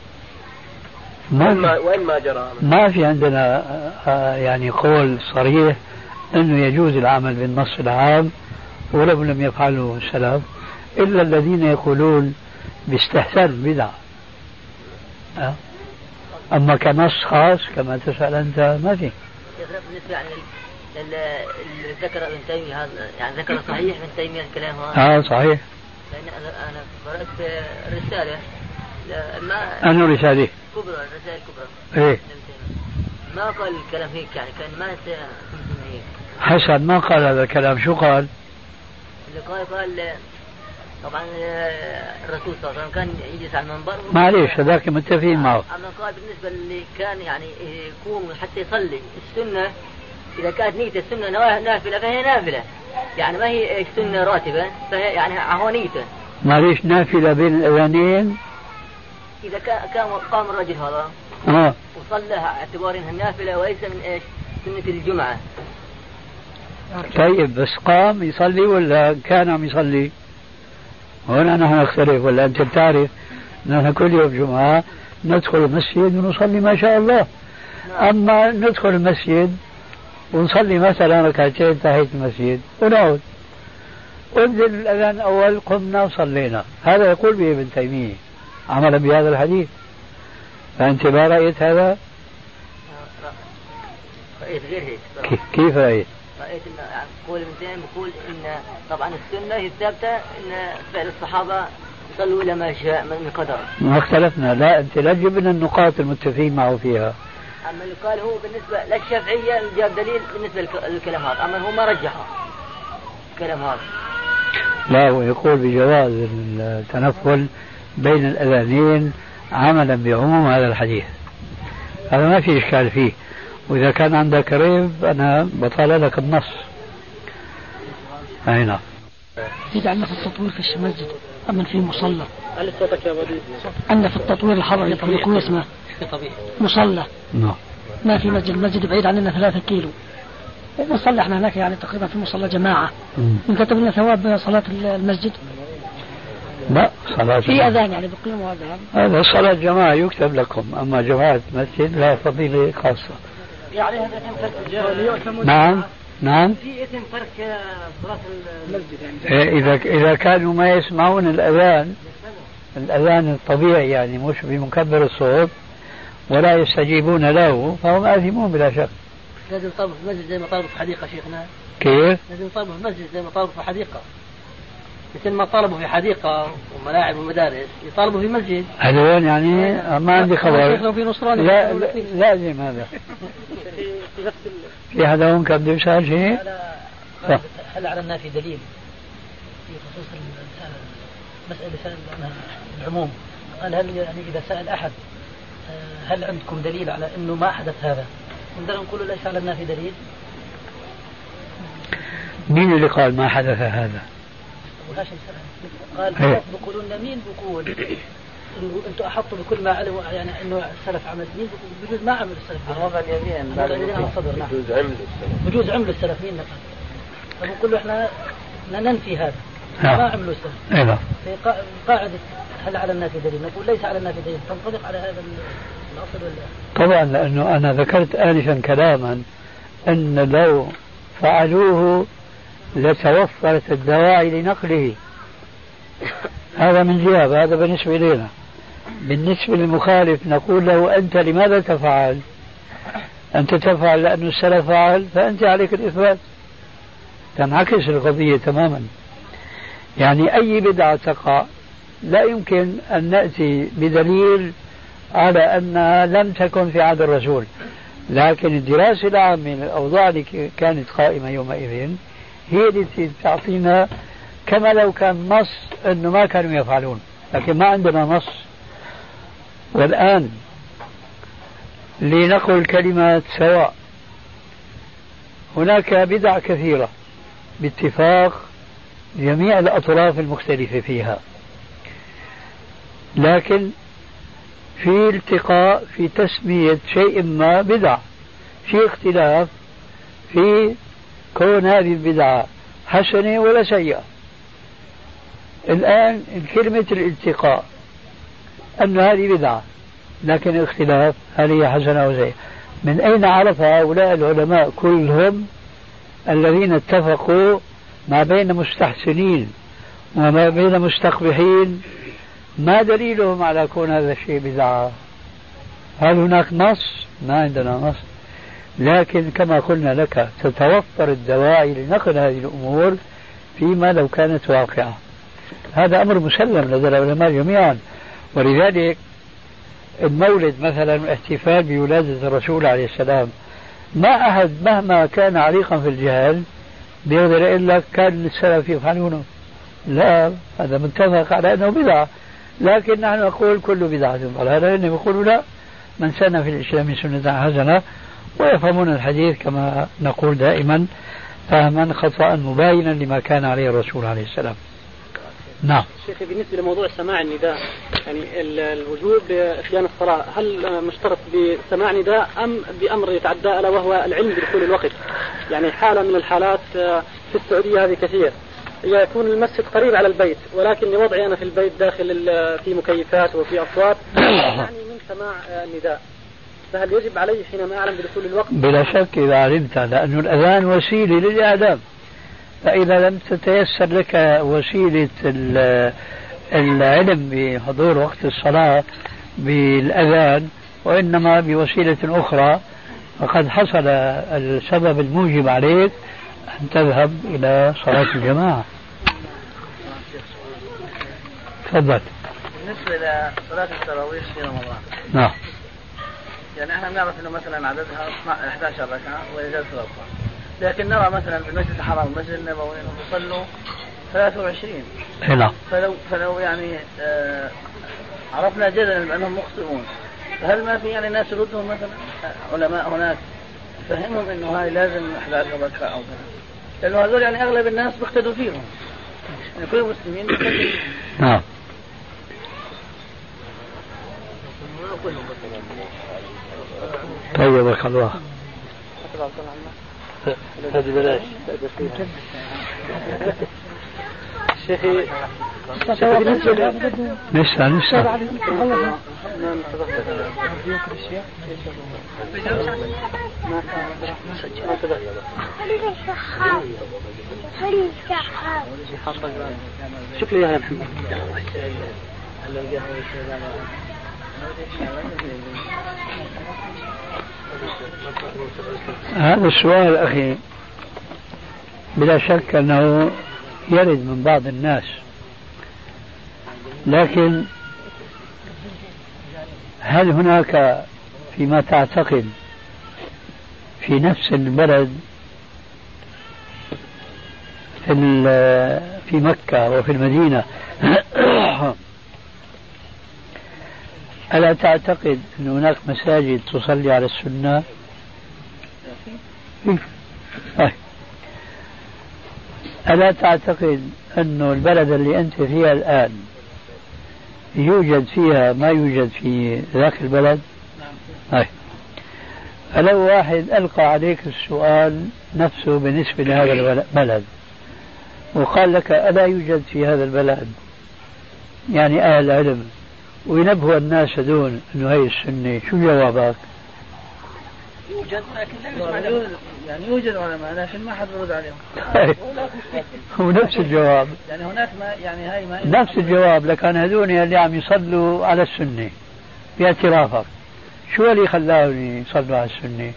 وين ما جرى عمل؟ ما في عندنا يعني قول صريح أنه يجوز العمل بالنص العام ولو لم يفعله السلف، إلا الذين يقولون باستحسان بدعة. أما كنص خاص كما تسأل أنت ما في. بالنسبة يعني اللي ذكر ابن تيمية هذا، يعني ذكر صحيح ابن تيمية الكلام هذا؟ صحيح. لأن أنا قرأت رسالة، أنه رسالة كبرى، رسالة كبرى. إيه؟ ما قال الكلام هيك، يعني كان ما هيك. حسن ما قال هذا الكلام، شو قال؟ اللي قال طبعا الرسول صلى الله عليه وسلم كان يجلس على المنبر. معليش هذاك متفقين معه. أما قال بالنسبة اللي كان يعني يقوم حتى يصلي السنة، إذا كانت نيته السنة نافلة فهي نافلة، يعني ما هي السنة راتبة، فهي يعني عهونيته. معليش نافلة بين الأذانين. إذا كان قام الرجل هذا وصلى اعتبار انها نافلة وليس من ايش؟ سنة الجمعة. طيب بس قام يصلي ولا كان عم يصلي؟ هنا نحن نختلف، ولا أنت بتعرف نحن كل يوم جمعة ندخل المسجد ونصلي ما شاء الله. أما ندخل المسجد ونصلي مثلا ركعتين تحية المسجد ونعود، أذن الأذان الأول قمنا وصلينا، هذا يقول به ابن تيمية عملا بهذا الحديث. فأنت ما رأيت هذا؟ رأيت غير هيك. كيف رأيت؟ رأيت إن يعني قول ابن تيمية بيقول إن طبعا السنة هي الثابتة إن فعل الصحابة صلوا إلى ما شاء من قدر. ما اختلفنا، لا أنت لا تجيب لنا النقاط المتفقين معه فيها. أما اللي قال هو بالنسبة للشافعية جاب دليل بالنسبة للكلام هذا، أما هو ما رجحه الكلام هذا. لا، ويقول بجواز التنفل بين الأذانين عملا بعموم هذا الحديث، هذا ما في إشكال فيه. وإذا كان عندك ريب أنا بطال لك النص. نعم. إذا عندنا في التطوير في المسجد أما في مصلى، هل صوتك يا بديع؟ عندنا في التطوير الحضري يطلقون اسمه مصلى. ما في مسجد، المسجد بعيد عننا 3 كيلو، نصلي احنا هناك يعني تقريبا في مصلى جماعة. نكتب لنا ثواب صلاة المسجد؟ لا، صلاة في أذان يعني بقيموا أذان. هذا صلاة جماعة يكتب لكم، أما جماعة مسجد لا فضيلة خاصة. يعني هذا فرق. نعم. في اسم فرق صلاة المسجد يعني. إذا كانوا ما يسمعون الأذان الطبيعي يعني مش بمكبر الصوت ولا يستجيبون له فهم آثمون بلا شك. لازم يطالبوا في المسجد زي ما طالبوا في حديقة شيخنا. كيف؟ لازم يطالبوا في المسجد زي ما طالبوا في حديقة، مثل ما طالبوا في حديقة وملاعب ومدارس يطالبوا في مسجد. هذول يعني ما عندي خبر. لو في نصراني لا لازم هذا. في نفس في حدا هون كان بده يسأل شيء؟ هل على النافي دليل في خصوص مسألة سأل عنها العموم؟ قال هل يعني إذا سأل أحد هل عندكم دليل على أنه ما حدث هذا؟ نقدر نقول ليس على النافي دليل؟ مين اللي قال ما حدث هذا؟ قال بيقولون مين بيقول انتم احطوا بكل ما علموا يعني انه السلف عمل مين بجوز ما عمل السلف وضع اليمين على الصدر. نعم بجوز عمل السلف مين نقل فبنقول له احنا ننفي هذا ما عملوا السلف. في قاعده هل على النافي دليل نقول ليس على النافي دليل تنطبق على هذا الاصل ولا؟ طبعا لانه انا ذكرت انفا كلاما ان لو فعلوه لتوفرت الدواعي لنقله. هذا من جهة، هذا بالنسبة لنا. بالنسبة للمخالف نقول له أنت لماذا تفعل؟ أنت تفعل لأن السلف فعل فأنت عليك الإثبات. تنعكس القضية تماما. يعني أي بدعة تقع لا يمكن أن نأتي بدليل على أنها لم تكن في عهد الرسول، لكن الدراسة العامة للأوضاع اللي كانت قائمة يومئذ هي التي تعطينا كما لو كان نص أنه ما كانوا يفعلون، لكن ما عندنا نص. والآن لنقل كلمات سواء، هناك بدع كثيرة باتفاق جميع الأطراف المختلفة فيها، لكن في التقاء في تسمية شيء ما بدعة، في اختلاف في كون هذه البدعة حسنة ولا سيئة. الآن كلمة الالتقاء أن هذه بدعة، لكن الاختلاف هل هي حسنة أو سيئة؟ من أين عرف هؤلاء العلماء كلهم الذين اتفقوا ما بين مستحسنين وما بين مستقبحين ما دليلهم على كون هذا الشيء بدعة؟ هل هناك نص؟ ما عندنا نص، لكن كما قلنا لك تتوفر الدواعي لنقل هذه الأمور فيما لو كانت واقعة. هذا أمر مسلم لدى العلماء جميعا. ولذلك المولد مثلا الاحتفال بولادة الرسول عليه السلام، ما أحد مهما كان عريقا في الجهل بيقدر يقول لك كان السلف يفعلونه، لا، هذا متفق على أنه بدعة، لكن نحن نقول كل بدعة ضلالة، لأنهم يقولوا لا، من سن في الإسلام سنة حسنة، ويفهمون الحديث كما نقول دائما فهما خطأ مباينا لما كان عليه الرسول عليه السلام. نعم. شيخي بالنسبة لموضوع سماع النداء، يعني الوجوب بإتيان الصلاة هل مشترط بسماع نداء أم بأمر يتعدى ألا وهو العلم بدخول الوقت؟ يعني حالة من الحالات في السعودية هذه كثير، يكون المسجد قريب على البيت ولكن لوضعي أنا في البيت داخل في مكيفات وفي أصوات يعني من سماع النداء، فهل يجب علي حينما أعلم بدخول الوقت؟ بلا شك إذا علمت، لأن الأذان وسيلة للإعلام، فإذا لم تتيسر لك وسيلة العلم بحضور وقت الصلاة بالأذان وإنما بوسيلة أخرى، فقد حصل السبب الموجب عليك أن تذهب إلى صلاة الجماعة. تفضل. بالنسبة لصلاة التراويح في رمضان، نعم، يعني احنا نعرف انه مثلا عددها 11 ركعة وإجازة الأربعة، لكن نرى مثلا في المسجد الحرام والمسجد النبوي انهم يصلوا 23. نعم. فلو يعني عرفنا جدلا بأنهم مخطئون، فهل ما في يعني ناس يردهم مثلا علماء هناك فهمهم انه هاي لازم 11 ركعة او كذا، لانه هذول يعني اغلب الناس بيقتدوا فيهم، يعني كل المسلمين بيقتدوا فيهم. نعم. طيبك الله. هذه بلاش شيخي. لسه شوف لي يا محمد. هذا السؤال أخي بلا شك أنه يرد من بعض الناس، لكن هل هناك فيما تعتقد في نفس البلد في مكة وفي المدينة ألا تعتقد أن هناك مساجد تصلي على السنة؟ ألا تعتقد أن البلد اللي أنت فيها الآن يوجد فيها ما يوجد في ذاك البلد؟ فلو واحد ألقى عليك السؤال نفسه بالنسبة لهذا البلد وقال لك ألا يوجد في هذا البلد يعني أهل علم وينبهوا الناس دون أنه هي السنة، شو جوابك؟ يوجد لكن لا يسمع يعني يوجد علماء لكن ما حد يرد عليهم. هو نفس الجواب. يعني هناك ما يعني هاي ما نفس الجواب، لكن هذول اللي عم يصلوا على السنة باعترافك شو اللي خلاهم يصلوا على السنة؟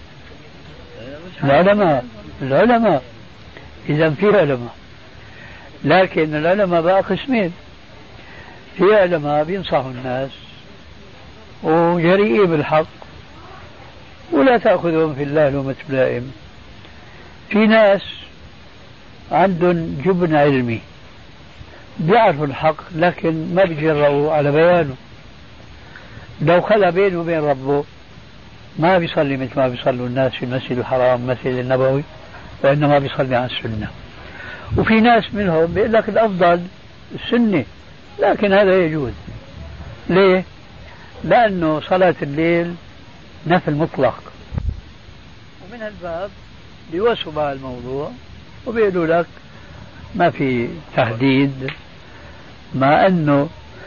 العلماء إذا في علماء، لكن العلماء بقى قسمين، في علماء بينصحوا الناس وجريئين بالحق ولا تأخذهم في الله لومة لائم، في ناس عندهم جبن علمي بيعرفوا الحق لكن ما بيجرؤوا على بيانه، لو خلى بينه وبين ربه ما بيصلي مثل ما بيصلوا الناس في المسجد الحرام المسجد النبوي، وإنما بيصلي على السنة. وفي ناس منهم بيقول لك الأفضل السنة، لكن هذا يجوز. ليه؟ لأنه صلاة الليل نفل مطلق، ومن هالباب بيوسوا بها الموضوع وبيقولوا لك ما في تهديد، مع أنه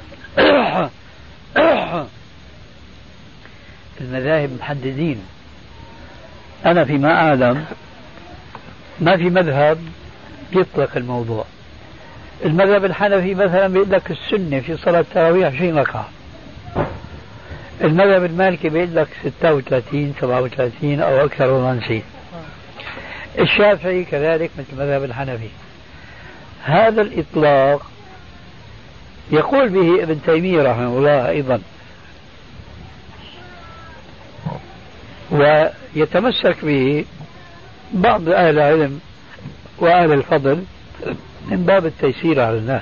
المذاهب محددين. أنا فيما أعلم ما في مذهب يطلق الموضوع. المذهب الحنفي مثلا بيقول لك السنة في صلاة التراويح 20 ركعة، المذهب المالكي بيقول لك 36 37 أو أكثر وما نسيت، الشافعي كذلك مثل المذهب الحنفي. هذا الإطلاق يقول به ابن تيمية رحمه الله أيضا، ويتمسك به بعض أهل العلم وأهل الفضل من باب التيسير على الناس.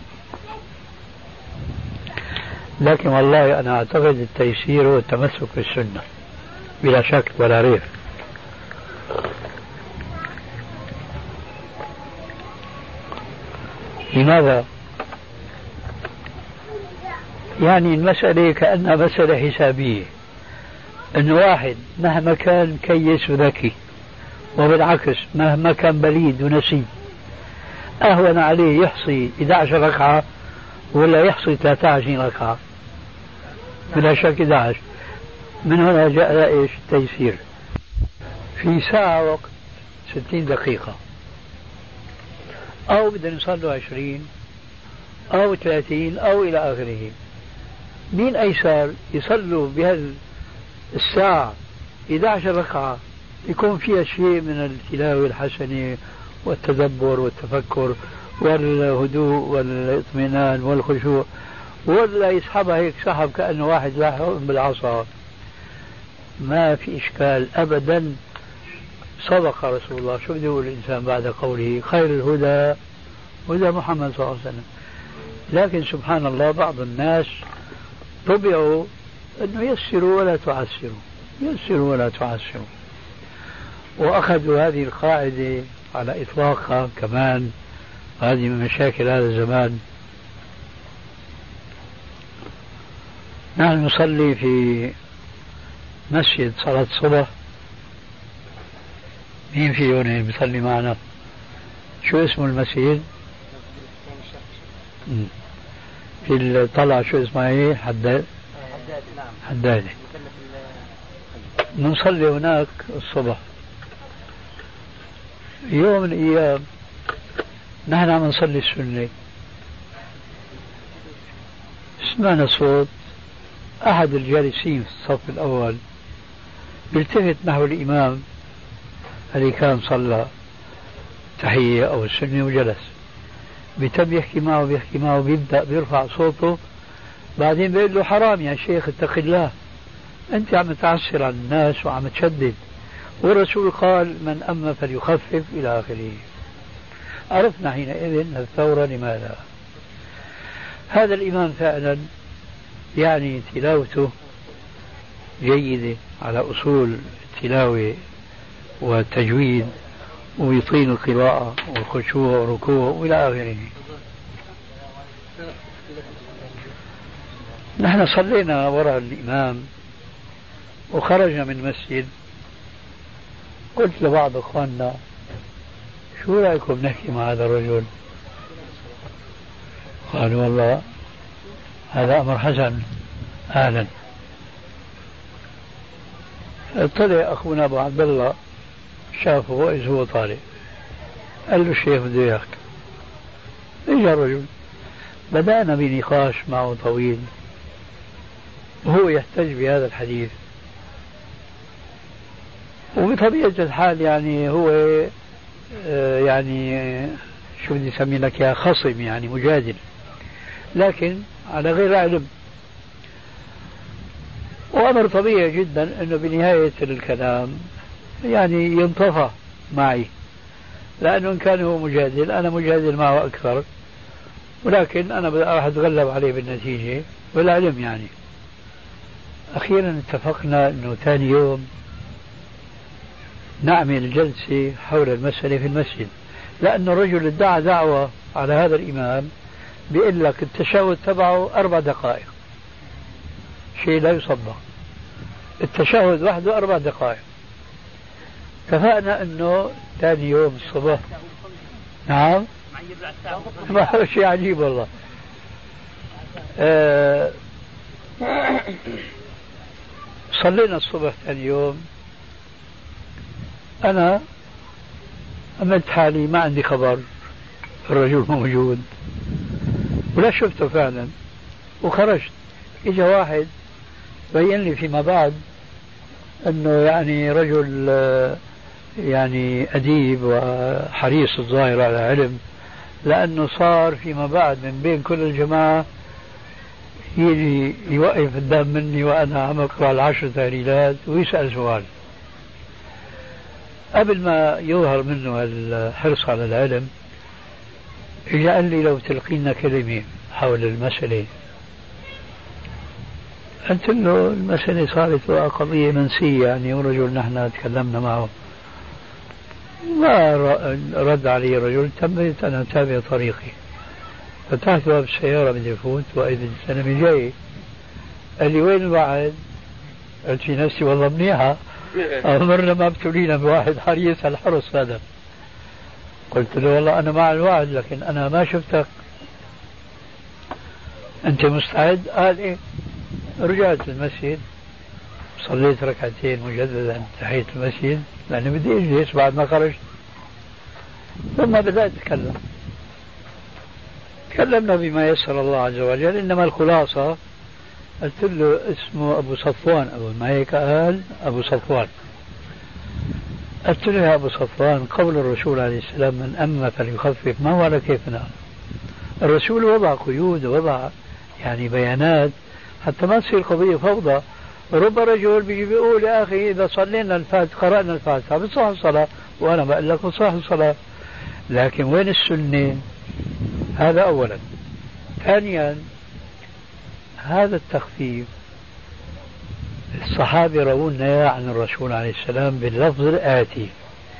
لكن والله أنا أعتقد التيسير والتمسك بالسنة بلا شك ولا ريب. لماذا؟ يعني المسألة كأنها مسألة حسابية، أن واحد مهما كان كيس وذكي، وبالعكس مهما كان بليد ونسي، أهون عليه يحصي 11 ركعة ولا يحصي 23 ركعة؟ بلا شك 11. من هنا جاء إيش التيسير. في ساعة وقت 60 دقيقة، أو بدنا نصلوا 20 أو 30 أو إلى آخره، مين أيسر يصلوا بهذه الساعة 11 ركعة يكون فيها شيء من التلاوة الحسنة والتدبر والتفكر والهدوء والاطمئنان والخشوع، ولا يسحبها هيك سحب كأنه واحد لاحق بالعصا؟ ما في إشكال أبدا. صدق رسول الله. شو بده يقول الإنسان بعد قوله خير الهدى هدى محمد صلى الله عليه وسلم؟ لكن سبحان الله بعض الناس طبعوا أنه يسروا ولا تعسروا، يسروا ولا تعسروا، وأخذوا هذه القاعدة على إطلاقها كمان. هذه من مشاكل هذا الزمان. نحن نصلي في مسجد صلاة الصبح، مين في هون بيصلي معنا؟ شو اسمه المسجد؟ في الطلعة شو اسمها ايه؟ حدادي. نصلي هناك الصبح. يوم من الأيام نحن عم نصلي السنة، سمعنا صوت أحد الجالسين في الصف الأول بيلتفت نحو الإمام اللي كان صلى تحية أو السنة وجلس، بيتم يحكي معه بيبدأ بيرفع صوته، بعدين بيقول له حرام يا شيخ اتق الله، أنت عم تعسر على الناس وعم تشدد، والرسول قال من أما فليخفف إلى آخره. عرفنا حينئذ الثورة لماذا. هذا الإمام فعلا يعني تلاوته جيدة على أصول التلاوة والتجويد ويطيل القراءة والخشوع والركوع وإلى آخره. نحن صلينا وراء الإمام وخرجنا من المسجد، قلت لبعض أخواننا شو رأيكم نحكي مع هذا الرجل؟ قالوا والله هذا أمر حسن أهلا. طلع أخونا أبو عبد الله شافه وإذ هو طالع، قال له الشيخ بده إياك. إجا الرجل، بدأنا بنقاش معه طويل وهو يحتج بهذا الحديث، وبطبيعة الحال يعني هو يعني شو بدي أسمي لك يا خصم، يعني مجادل، لكن على غير علم. وأمر طبيعي جدا أنه بنهاية الكلام يعني ينطفى معي، لأنه إن كان هو مجادل أنا مجادل معه أكثر، ولكن أنا راح أتغلب عليه بالنتيجة والعلم. يعني أخيرا اتفقنا أنه ثاني يوم نعمل جلسة حول المسألة في المسجد، لأن الرجل ادعى دعوة على هذا الإمام بيقول لك التشهد تبعه 4 دقائق، شيء لا يصدق. التشهد وحده 4 دقائق. اتفقنا انه ثاني يوم الصبح. نعم ما شيء عجيب والله. صلينا الصبح ثاني يوم، انا عملت حالي ما عندي خبر الرجل موجود ولا شفته فعلا، وخرجت. اجا واحد بين لي فيما بعد انه يعني رجل يعني أديب وحريص الظاهر على علم، لأنه صار فيما بعد من بين كل الجماعة يجي يوقف قدام مني وأنا عم أقرأ 10 تهليلات ويسأل سؤال. قبل ما يظهر منه الحرص على العلم إجا قال لي لو تلقينا كلمة حول المسألة. قلت له المسألة صارت قضية منسية يعني، ورجل نحن تكلمنا معه ما رد علي الرجل. تميت أنا أتابع طريقي، فتحت باب السيارة بدي أفوت وإذا الزلمة جاي قال لي وين الوعد؟ قلت في نفسي والله منيحة، أمرنا ما ابتلينا بواحد حريص الحرص هذا. قلت له والله أنا مع الوعد لكن أنا ما شفتك، أنت مستعد؟ قال إيه. رجعت المسجد صليت ركعتين مجددا تحية المسجد لأني بدي أجلس بعد ما خرجت، ثم بدأت أتكلم. تكلمنا بما يسر الله عز وجل، إنما الخلاصة قلت له اسمه أبو صفوان، أبو ما هيك قال أبو صفوان. قلت له يا أبو صفوان قول الرسول عليه السلام من أما فليخفف ما هو على كيفنا. الرسول وضع قيود ووضع يعني بيانات حتى ما تصير قضية فوضى. رب رجل بيجي بيقول يا أخي إذا صلينا الفاتحة قرأنا الفاتحة بتصح الصلاة، وأنا بقول لك بتصح الصلاة، لكن وين السنة؟ هذا أولا. ثانيا هذا التخفيف الصحابة روونا عن الرسول عليه السلام باللفظ الآتي: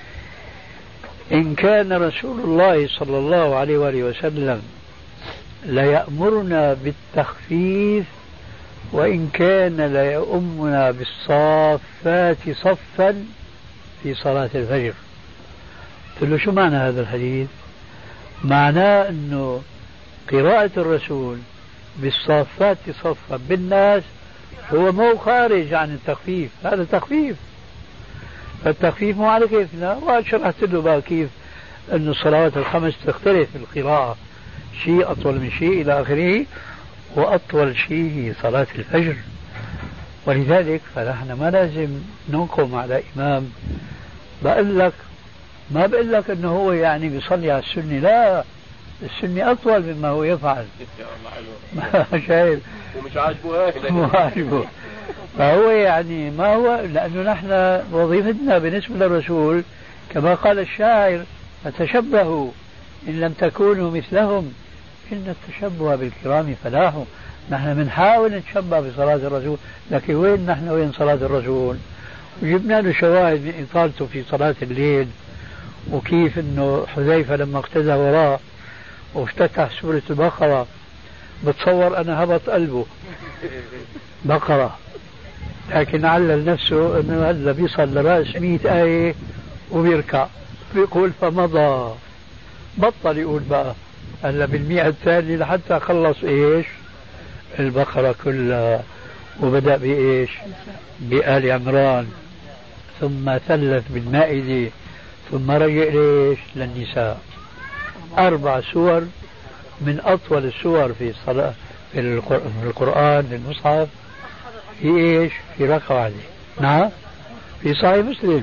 إن كان رسول الله صلى الله عليه وآله وسلم ليأمرنا بالتخفيف وإن كان ليؤمنا بالصافات صفا في صلاة الفجر. قلت له شو معنى هذا الحديث؟ معناه أنه قراءة الرسول بالصافات صفا بالناس هو مو خارج عن التخفيف، هذا تخفيف. فالتخفيف مو على كيفنا، وشرحت له بقى كيف أن الصلوات الخمس تختلف في القراءة، شيء أطول من شيء إلى آخره، وأطول شيء هي صلاة الفجر. ولذلك فنحن ما لازم ننقم على إمام بقول لك، ما بقول لك أنه هو يعني بيصلي على السنة، لا، السنة أطول مما هو يفعل. شايف؟ ومش عاجبه هيك. مو عاجبه. فهو يعني ما هو، لأنه نحن وظيفتنا بالنسبة للرسول كما قال الشاعر: فتشبهوا إن لم تكونوا مثلهم إن التشبه بالكرام فلاح. نحن بنحاول نتشبه بصلاة الرسول، لكن وين نحن وين صلاة الرسول؟ وجبنا له شواهد من إطالته في صلاة الليل، وكيف أنه حذيفة لما اقتدى وراه وافتتح سورة البقرة بتصور أنا هبط قلبه بقرة، لكن علل نفسه أنه هذا بيصل لرأس 100 آية وبيركع، بيقول فمضى، بطل يقول بقى هلا بالمئة الثانية لحتى خلص إيش البقرة كلها، وبدأ بإيش بآل عمران، ثم ثلث بالمائدة، ثم رجع ليش للنساء. 4 سور من أطول السور في الصلاة في القرآن المصحف في إيش في ركعة واحدة. نعم في صحيح مسلم.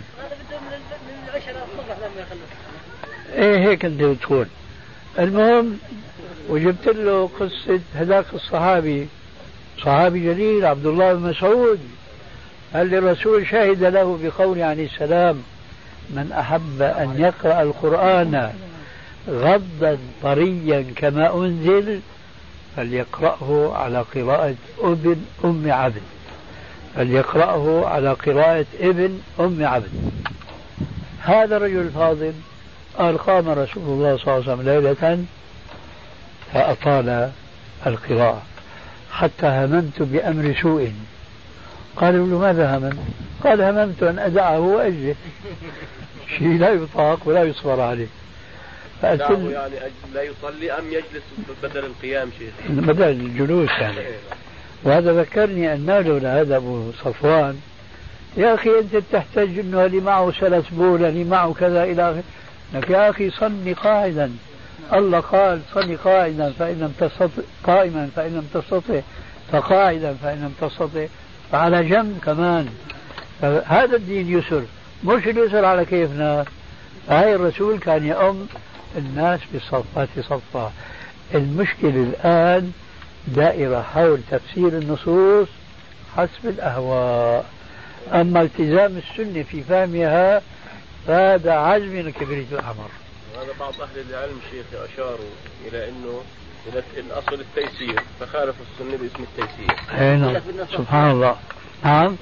إيه هيك أنت بتقول. المهم وجبت له قصة هذاك الصحابي، صحابي جليل عبد الله بن مسعود، هل الرسول شهد له بقول عليه السلام: من أحب أن يقرأ القرآن غضا طريا كما أنزل فليقرأه على قراءة ابن أم عبد، فليقرأه على قراءة ابن أم عبد. هذا الرجل الفاضل قال: قام رسول الله صلى الله عليه وسلم ليلة فأطال القراءة حتى هممت بأمر سوء. قالوا له: ماذا هممت؟ قال: هممت أن أدعه وأجلس، شيء لا يطاق ولا يصبر عليه. يعني لا يصلي أم يجلس بدل القيام شيء؟ بدل الجلوس يعني. وهذا ذكرني أن لولا هذا أبو صفوان: يا أخي أنت تحتاج أنه اللي معه سلسبول اللي معه كذا إلى آخره، لك يا أخي صلي قاعدا، الله قال صلي قاعدا فإن لم تستطع، قائما فإن لم تستطع، فقاعدا فإن لم تستطع، فعلى جنب كمان. هذا الدين يسر، مش اليسر على كيفنا. هاي الرسول كان يؤم الناس بالصفات صفا. المشكلة الآن دائرة حول تفسير النصوص حسب الأهواء، أما التزام السنة في فهمها فهذا عزم من كبريت الأمر. وهذا بعض أهل العلم شيخ أشاروا إلى أنه الأصل التيسير، فخالف السنة باسم التيسير. نعم سبحان الله. نعم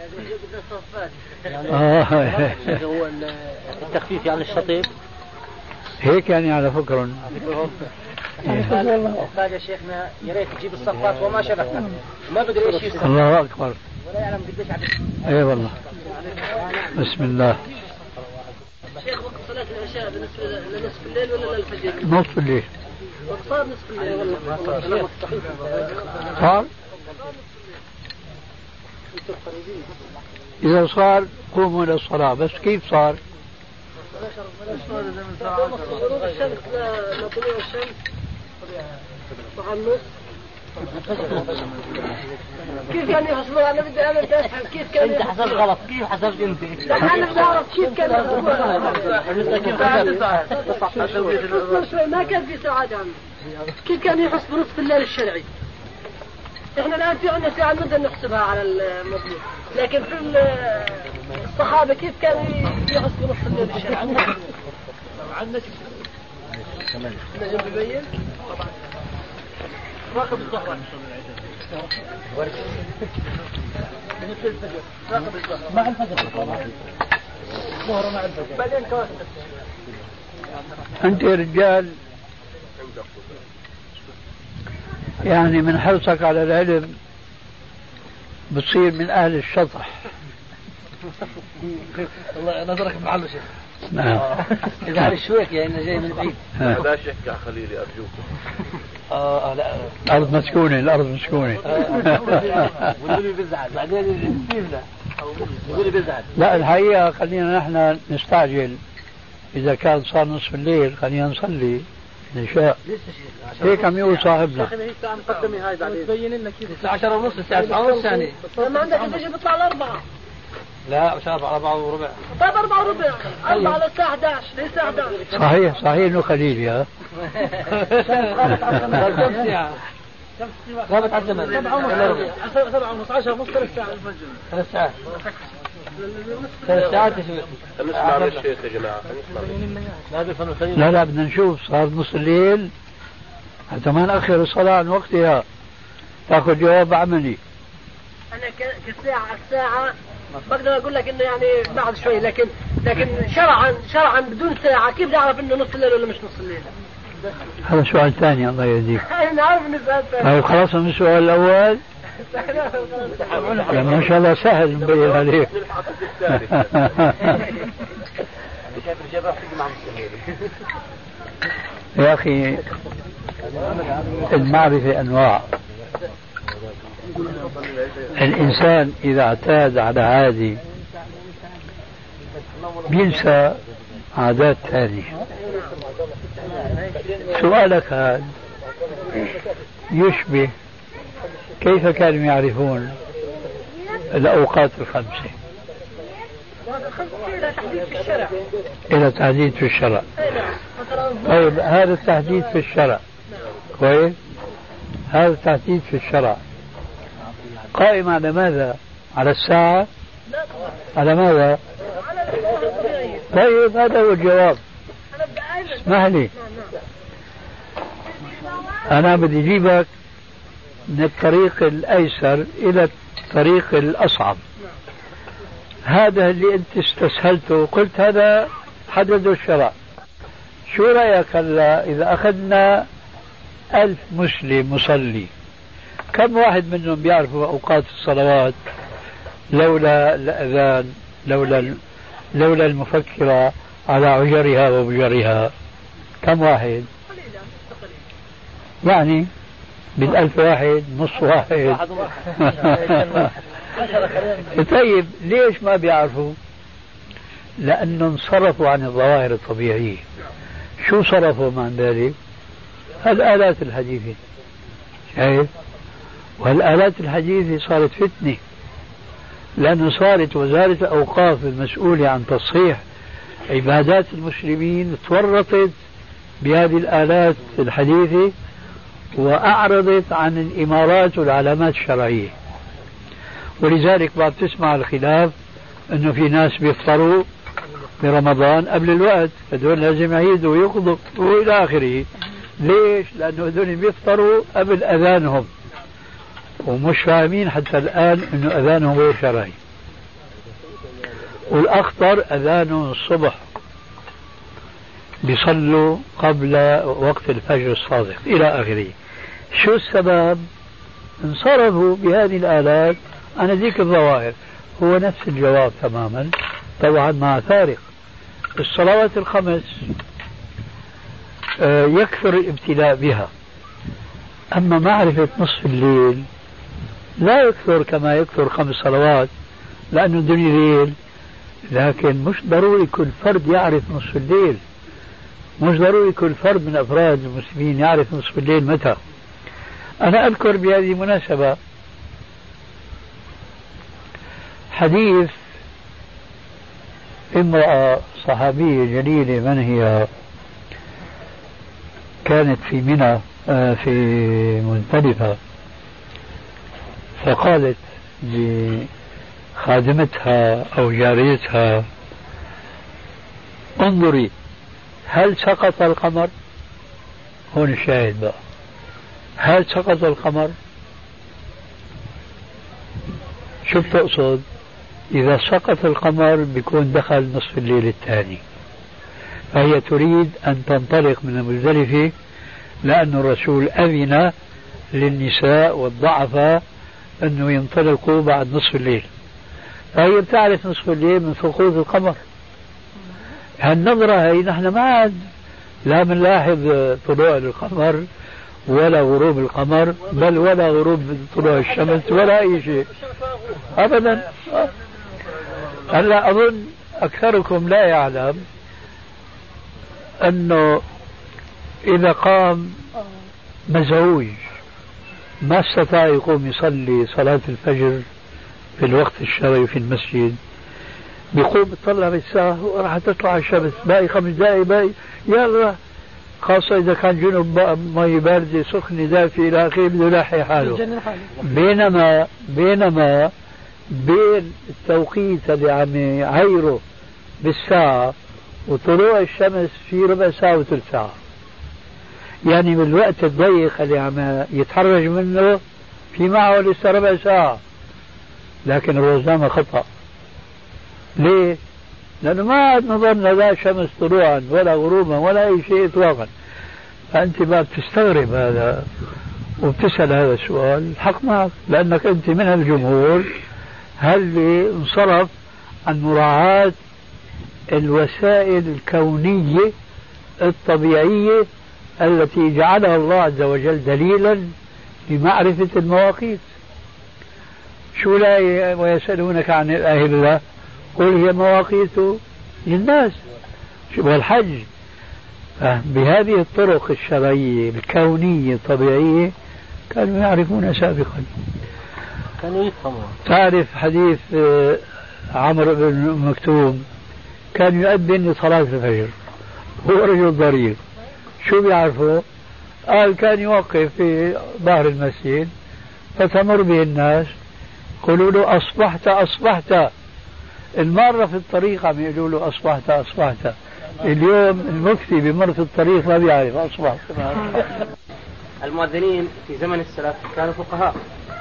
هو التخفيف يعني الشطيب هيك يعني على فكرة. قال يا شيخنا يا ريت تجيب الصفات وما شبهنا، ما بدري ايش يصير. الله أكبر. ولا يعلم قديش عدد. اي والله. بسم الله. شيخ وقت صلاة العشاء بالنسبة لنصف الليل ولا للفجر؟ نصف الليل. صار نصف الليل والله. صار؟ إذا صار قوموا إلى الصلاة، بس كيف صار؟ غروب الشمس لطلوع الشمس طبعا النص. كيف كان يحسبوا؟ أنا بدي أفهم كيف كان. أنت حسبت غلط. كيف حسبت أنت؟ أنا بدي أعرف كيف كان يحسبوا. ما كان في ساعات عم. كيف كان يحسبوا نصف الليل الشرعي؟ إحنا الآن في عندنا ساعة نقدر نحسبها على المظلوم، لكن في الصحابة كيف كانوا يحسبوا نصف الليل الشرعي؟ عندك نجم ببين راقب الظهر راقب الظهر مع الفجر الظهر مع الفجر بعدين كواكب. أنت يا رجال يعني من حرصك على العلم بتصير من أهل الشطح. الله نظرك بمحله شيخ. نعم. إذا على الشويك يعني جاي من بعيد. لا شك خليلي أرجوكم. لا الأرض مسكونة، الأرض مسكونة. والنبي بيزعل بعدين يسيبنا والنبي بيزعل. لا الحقيقة خلينا نحن نستعجل، إذا كان صار نصف الليل خلينا نصلي العشاء. هيك عم يقول صاحبنا. الساعة مقدمة هاي بعدين. تبين لنا كيف الساعة 10:30 الساعة 9:30 ثانية. ما عندك تجي بيطلع الأربعة. لا مش 4:15. طيب 4:15 4 للساعة 11 للساعة 11. صحيح انه خليل يا غابت على الزمن 7:15 ونص 3 ساعات الفجر. 3 ساعات 3 ساعات يا شيخ. نسمع من الشيخ يا جماعة. لا بدنا نشوف صار نص الليل حتى ما نأخر الصلاة عن وقتها تأخذ جواب عملي. أنا الساعة بقدر أقول لك إنه يعني بعد شوي لكن شرعا بدون ساعة كيف نعرف إنه نص الليل ولا مش نص الليل؟ هذا سؤال ثاني الله يهديك. نعرف إنه سؤال ثاني. طيب خلاص من السؤال الأول. يعني ما شاء الله سهل نبين عليك. يا أخي المعرفة أنواع. الإنسان إذا اعتاد على عادي بينسى عادات ثانية. سؤالك هذا يشبه كيف كانوا يعرفون الأوقات الخمسة إلى تحديد في الشرع. طيب هذا التحديد في الشرع كويس. هذا التحديد في الشرع قائم على ماذا؟ على الساعة؟ على ماذا؟ طيب هذا هو الجواب. اسمح لي أنا بدي أجيبك من الطريق الأيسر إلى الطريق الأصعب. هذا اللي أنت استسهلته وقلت هذا حدده الشرع. شو رأيك هلا إذا أخذنا 1000 مسلم مصلي كم واحد منهم بيعرفوا أوقات الصلوات لولا الأذان لولا المفكرة على عجرها وبجرها؟ كم واحد؟ يعني بال1000 واحد نص واحد. طيب ليش ما بيعرفوا؟ لأنه انصرفوا عن الظواهر الطبيعية. شو صرفوا عن ذلك؟ الآلات الحديثة. شايف؟ والآلات الحديثة صارت فتنة، لأنه صارت وزارة الأوقاف المسؤولة عن تصحيح عبادات المسلمين تورطت بهذه الآلات الحديثة وأعرضت عن الإمارات والعلامات الشرعية. ولذلك بعد تسمع الخلاف أنه في ناس بيفطروا برمضان قبل الوقت، هذول لازم يعيدوا ويقضوا وإلى آخره. ليش؟ لأنه هذول بيفطروا قبل أذانهم ومش فاهمين حتى الآن أنه أذانهم غير شرعي. والأخطر أذانهم الصبح بيصلوا قبل وقت الفجر الصادق إلى آخره. شو السبب؟ انصرفوا بهذه الآلات عن ذيك الظواهر. هو نفس الجواب تماما، طبعا مع فارق. الصلوات الخمس يكثر الابتلاء بها، أما معرفة نصف الليل لا يكثر كما يكثر 5 صلوات، لأنه الدنيا ليل. لكن مش ضروري كل فرد يعرف نصف الليل، مش ضروري كل فرد من أفراد المسلمين يعرف نصف الليل متى. أنا أذكر بهذه المناسبة حديث امرأة صحابية جليلة، من هي؟ كانت في منى في مزدلفة، فقالت لخادمتها أو جاريتها: انظري هل سقط القمر؟ هون الشاهد بقى، هل سقط القمر؟ شو بتقصد؟ إذا سقط القمر بيكون دخل نصف الليل الثاني. فهي تريد أن تنطلق من المزدلفة، لأن الرسول أذن للنساء والضعفاء أنه ينطلقوا بعد نصف الليل، فهي بتعرف نصف الليل من سقوط القمر. هالنظرة هي نحن ما عاد لا بنلاحظ طلوع القمر ولا غروب القمر، بل ولا غروب طلوع الشمس ولا أي شيء أبدا. هلا أظن أكثركم لا يعلم أنه إذا قام مزعوج ما استطاع يقوم يصلي صلاة الفجر في الوقت الشرعي في المسجد، بيقوم يطلع بالساعة راح تطلع الشمس، باقي 5 دقائق، باقي يلا خاصة إذا كان جنب مي باردة سخنة دافئة إلى آخره بده يلاحي حاله. بينما بين التوقيت اللي عم يعيره بالساعة وطلوع الشمس في ربع ساعة وثلث ساعة، يعني بالوقت الضيق اللي عم يتحرج منه في معه لسه ربع ساعة، لكن الروزنامة خطأ. ليه؟ لأنه ما عاد نظرنا لا شمس طلوعا ولا غروبا ولا أي شيء إطلاقا. فأنت ما بتستغرب هذا وبتسأل هذا السؤال، الحق معك، لأنك أنت من الجمهور هل انصرف عن مراعاة الوسائل الكونية الطبيعية التي جعلها الله عز وجل دليلا لمعرفة المواقيت. شو الآية ويسألونك عن الأهلة قل هي مواقيت للناس والحج. بهذه الطرق الشرعية الكونية الطبيعية كانوا يعرفون سابقا. كانوا يفهمون. تعرف حديث عمرو بن مكتوم كان يؤذن لصلاة الفجر، هو رجل ضرير، شو بيعرفه؟ قال كان يوقف في ظهر المسجد فتمر به الناس يقولوا له أصبحت أصبحت، المارة في الطريق عم يقولوا له أصبحت أصبحت. اليوم المفتي بمر في الطريق ما بيعرف أصبحت. المؤذنين في زمن السلف كانوا فقهاء.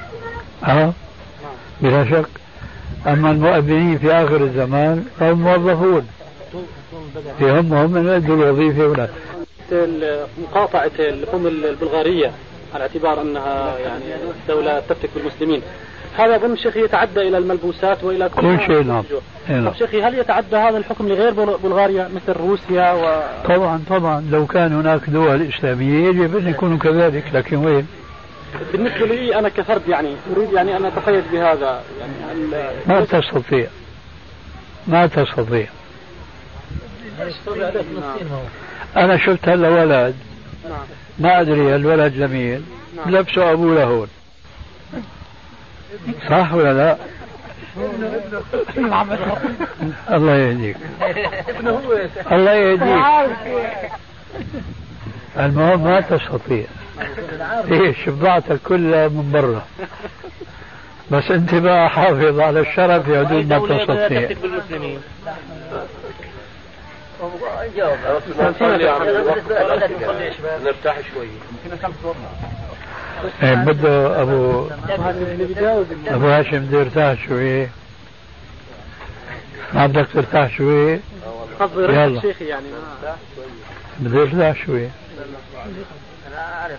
بلا شك. أما المؤذنين في آخر الزمان فهم موظفون، هم من يؤدوا الوظيفة هناك. مقاطعة الأم البلغارية على اعتبار أنها يعني دولة تفتك بالمسلمين، هذا أظن شيخي يتعدى إلى الملبوسات وإلى كل شيء. نعم. طب شيخي هل يتعدى هذا الحكم لغير بلغاريا مثل روسيا طبعا لو كان هناك دول إسلامية يجب أن يكونوا كذلك، لكن وين؟ بالنسبة لي أنا كفرد يعني أريد يعني أن أتقيد بهذا يعني ما تستطيع. أنا شفت هلا ولد ما أدري الولد جميل لبسه أبوه لهون، صح ولا لا؟ الله يهديك الله يهديك. المهم ما تستطيع، ايش بضاعتك كلها من برا، بس انت بقى حافظ على الشرف في حدود ما تستطيع. نرتاح شوي. بده ابو هاشم بده يرتاح شوي. ما بدك ترتاح شوي؟ يلا شيخي يعني بده يرتاح شوي. انا اعرف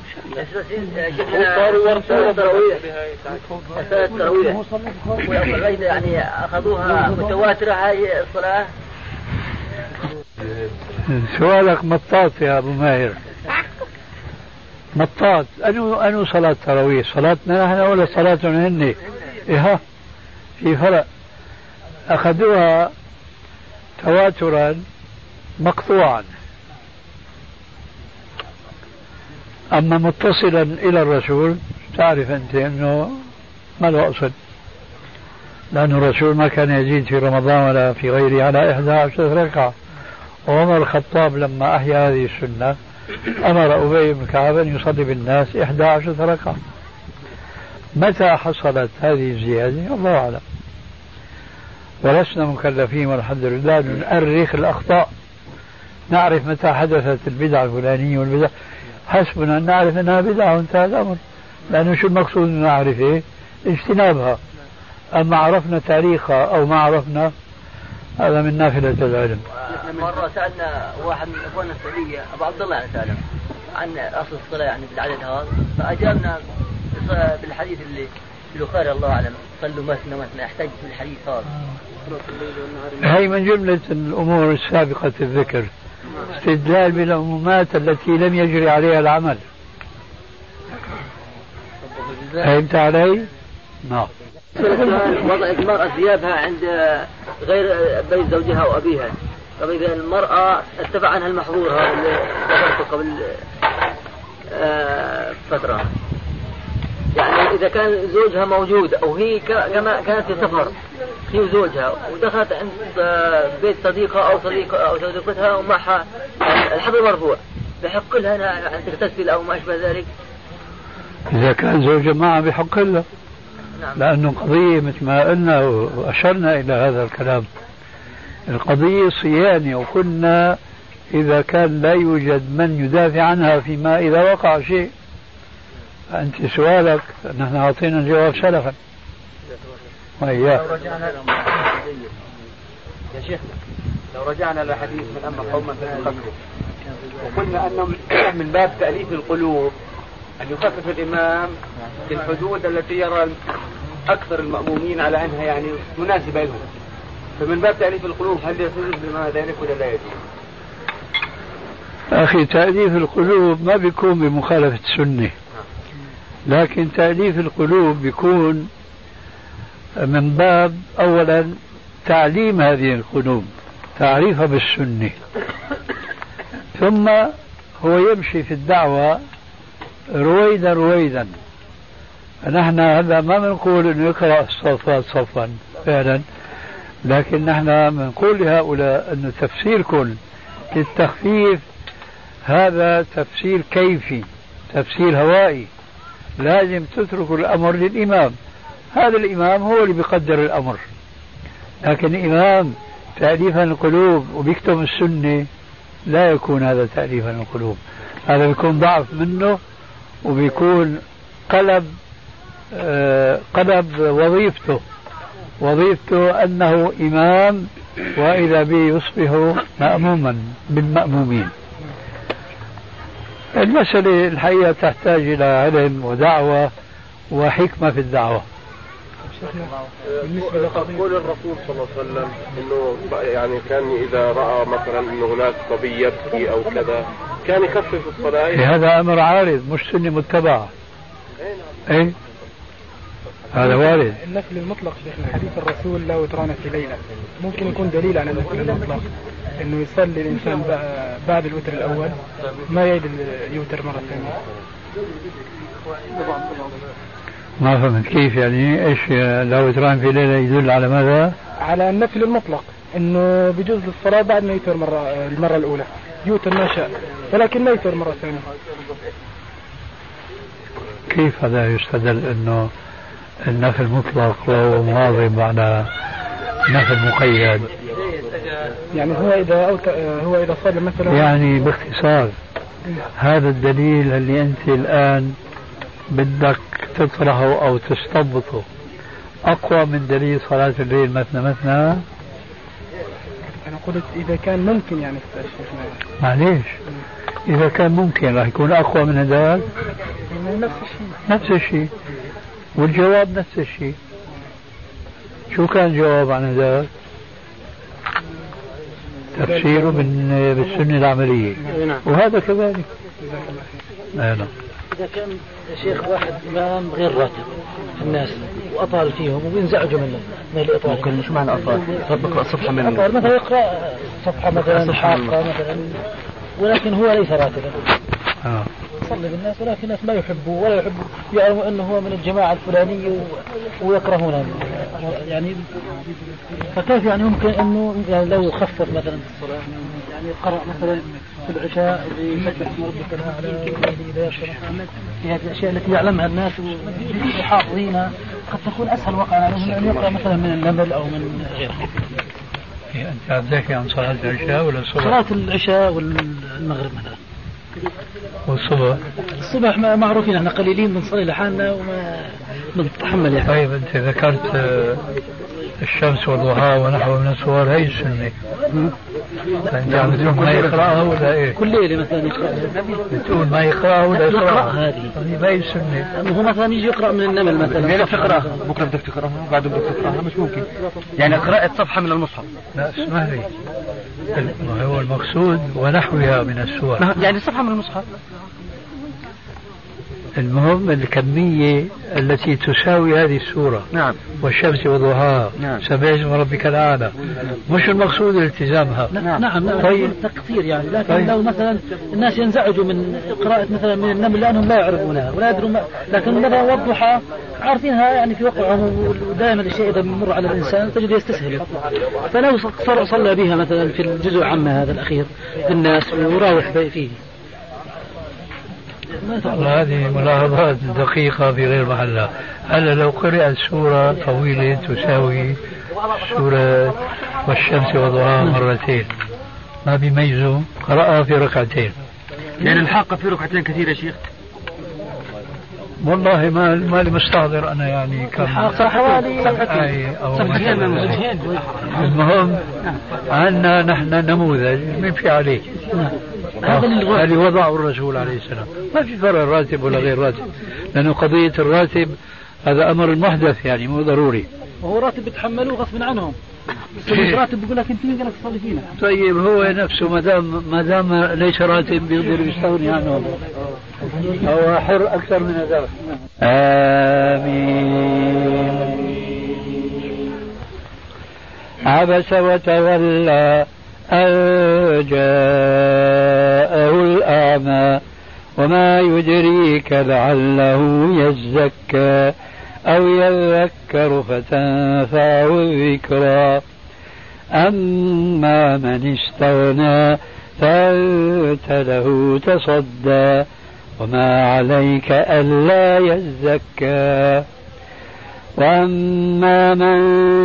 التراويح يعني اخذوها متواتره هاي الصلاه. سؤالك مطاط يا ابو ماهر، مطاط. انو صلاة تراويح؟ صلاتنا نحن ولا صلاتهم هن؟ إيه في فرق. اخذوها تواترا مقطوعا، اما متصلا الى الرسول تعرف انت انه ما له اصل، لأن الرسول ما كان يزيد في رمضان ولا في غيره على 11 ركعة. وعمر الخطاب لما أحيا هذه السنة أمر أبي بن كعب أن يصلي بالناس 11 ركعة. متى حصلت هذه الزيادة الله أعلم، ولسنا مكلفين والحمد لله نؤرخ الأخطاء، نعرف متى حدثت البدعة الفلانية والبدعة، حسبنا أن نعرف أنها بدعة وانتهى الأمر. لأنه شو المقصود أن نعرف إيه؟ اجتنابها. أما عرفنا تاريخها أو ما عرفنا هذا من نافلة العلم. مرة سألنا واحد من أخواننا السعودية أبو عبد الله يعني سأله عن أصل الصلاة يعني بالعدد هذا، فأجابنا بالحديث اللي في البخاري الله أعلم صلوا مثنى يحتاج بالحديث هذا. هي من جملة الأمور السابقة الذكر، استدلال بالعمومات التي لم يجري عليها العمل. فهمت علي؟ نعم. وضع المرأة ثيابها عند غير بيت زوجها وأبيها، طب إذا المرأة ارتفع عنها المحظور هذا اللي ذكرته قبل فترة، يعني إذا كان زوجها موجود أو هي كما كانت في سفر هي وزوجها ودخلت عند بيت صديقة أو صديقتها ومعها الحظر مرفوع، بحق لها أن تغتسل أو ما أشبه ذلك؟ إذا كان زوجة معها بحق لها. نعم. لأنه قضية مثل ما قلنا وأشرنا إلى هذا الكلام، القضية صيانة، وكنا إذا كان لا يوجد من يدافع عنها فيما إذا وقع شيء. أنت سؤالك نحن أعطينا الجواب سلفا وإياه. يا شيخ لو رجعنا لحديث من أما قوما فيخفف، وقلنا أنه من باب تأليف القلوب أن يخفف الإمام في الحدود التي يرى أكثر المأمومين على أنها يعني مناسبة لهم، فمن باب تأليف القلوب هل يجوز بما ذلك ولا لا يجوز؟ أخي تأليف القلوب ما بيكون بمخالفة السنة، لكن تأليف القلوب بيكون من باب أولا تعليم هذه القلوب، تعريفها بالسنة، ثم هو يمشي في الدعوة رويدا رويدا. نحن هذا ما بنقول انه يقرأ الصفات صفا فعلا، لكن نحن بنقول لهؤلاء انه تفسيركم للتخفيف هذا تفسير كيفي، تفسير هوائي، لازم تتركوا الامر للامام. هذا الامام هو اللي بيقدر الامر، لكن الامام تأليفا القلوب وبيكتب السنة لا يكون هذا تأليفا القلوب، هذا بيكون ضعف منه وبيكون قلب وظيفته أنه إمام، وإذا به يصبح مأموما بالمأمومين. المسألة الحقيقة تحتاج إلى علم ودعوة وحكمة في الدعوة. قول الرسول صلى الله عليه وسلم انه يعني كان اذا راى مثلا انه هناك صبي يبكي او كذا كان يخفف الصلاه. هذا امر عارض مش سنه متبعه. اي هذا وارد. النفل المطلق شيخنا حديث الرسول لا وتران في ليله ممكن يكون دليل على النفل المطلق، انه يصلي الانسان بعد الوتر الاول ما يعيد اليوتر مره ثانيه. ما فهمت كيف يعني ايش لا وتران في ليله يدل على ماذا؟ على النفل المطلق، انه بيجوز للصلاه بعد ما يوتر المره الاولى يوتر ما شاء، ولكن ما يوتر مره ثانيه. كيف هذا يستدل انه النفل مطلق وهو مواظب على نفل مقيد؟ يعني هو اذا صلى مثلا، يعني باختصار هذا الدليل اللي انت الان بدك تطرحه او تستنبطه اقوى من دليل صلاة الليل مثنى مثنى. انا قلت اذا كان ممكن يعني معليش اذا كان ممكن راح يكون اقوى من هذا. نفس الشيء والجواب نفس الشيء. شو كان جواب عن هذا؟ تفسيره بالسنة العملية، وهذا كذلك. نعم. إذا كان شيخ واحد إمام غير راتب الناس وأطال فيهم وبينزعجوا منه من الإطالة، ممكن مش معنى أطال يقرأ صفحة من مثلا يقرأ صفحة مثلا حاقة مثلا، ولكن هو ليس راتبا يصلي بالناس، ولكن الناس ما يحبوا ولا يحبوا، يعلموا أنه هو من الجماعة الفلانية ويكرهونه يعني. فكيف يعني ممكن أنه يعني لو خفف مثلا الصلاة يعني قرأ مثلا في العشاء بسبح اسم ربك الأعلى إذا يشرح في هذه الأشياء التي يعلمها الناس وحافظينها، قد تكون أسهل وقعا عليهم أن يقرأ مثلا من النمل أو من غيره. أنت عندك عن صلاة العشاء ولا الصبح؟ صلاة العشاء والمغرب مثلا. والصبح معروفين احنا قليلين بنصلي لحالنا وما بنتحمل يعني. طيب انت ذكرت الشمس وضحاها ونحو من الصور، هي السنة. انت عم تقول ما يقرأها ولا ايه؟ كل ليلة مثلا يقرأها. بتقول ما يقرأها ولا يقرأها؟ هذه ما هي السنة. هو مثلا يجي يقرأ من النمل مثلا. ليلة تقرأها بكرة بدك تقرأها بعده بدك تقرأها، مش ممكن يعني قراءة صفحة من المصحف. لا اسمح لي، هو المقصود ونحوها من السور يعني صفحة من المصحف. المهم الكمية التي تساوي هذه السورة. نعم. والشمس وضحاها. نعم. سبح اسم ربك الأعلى. مش المقصود التزامها. نعم. طيب. تقصير يعني، لكن لو مثلا الناس ينزعجوا من قراءة مثلا من النمل لأنهم لا يعرفونها ولا يدرون لكن مثلا والضحى عارفينها يعني في وقعهم، ودائما الشيء إذا بمر على الإنسان تجد يستسهل، فلو صلى بها مثلا في الجزء عامة هذا الأخير بالناس وراوح فيه هذه ملاحظات دقيقة في غير محلها. هلا لو قرأت سورة طويلة تساوي سورة والشمس وضحاها مرتين ما بيميزوا، قرأها في ركعتين. يعني الحاقة في ركعتين كثير يا شيخ؟ والله ما لي مستحضر أنا يعني كم حوالي أو المهم عنا نحن نموذج نمشي عليه. هذه وضعه الرسول عليه السلام، ما في فرق راتب ولا غير راتب، لأنه قضية الراتب هذا أمر محدث يعني مو ضروري. وهو راتب بتحملوه غصب عنهم، بس مش راتب بيقول لك انت مين قال لك تصلي فينا. طيب هو نفسه ما دام ليس راتب بيقدر يستغني عنه، هو حر أكثر من هذا. آمين. عبس وتولى أن جاءه الأعمى وما يدريك لعله يزكى أو يذكر فتنفعه الذكرى أما من استغنى فأنت له تصدى وما عليك ألا يزكى وأما من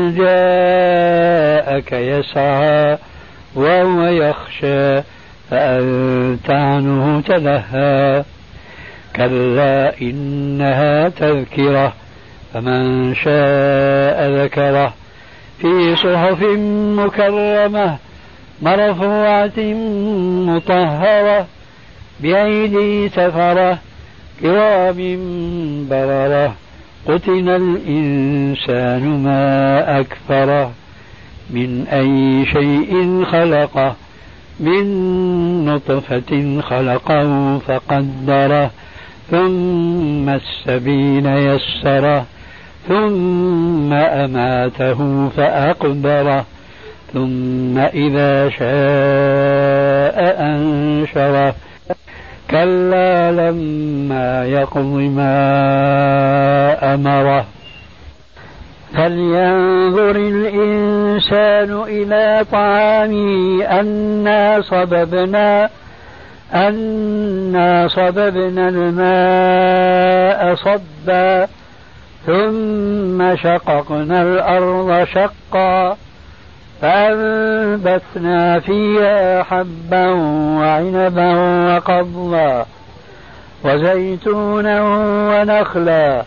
جاءك يسعى وهو يخشى فأنت عنه تلهى كلا إنها تذكرة فمن شاء ذكره في صحف مكرمة مرفوعة مطهرة بأيدي سفرة كرام بررة قتل الإنسان ما أكفره من أي شيء خلقه من نطفة خلقه فقدره ثم السبيل يسره ثم أماته فأقبره ثم إذا شاء أنشره كلا لما يقض ما أمره فلينظر الإنسان إلى طعامه أنا صببنا الماء صبا ثم شققنا الأرض شقا فأنبتنا فيها حبا وعنبا وقضبا وزيتونا ونخلا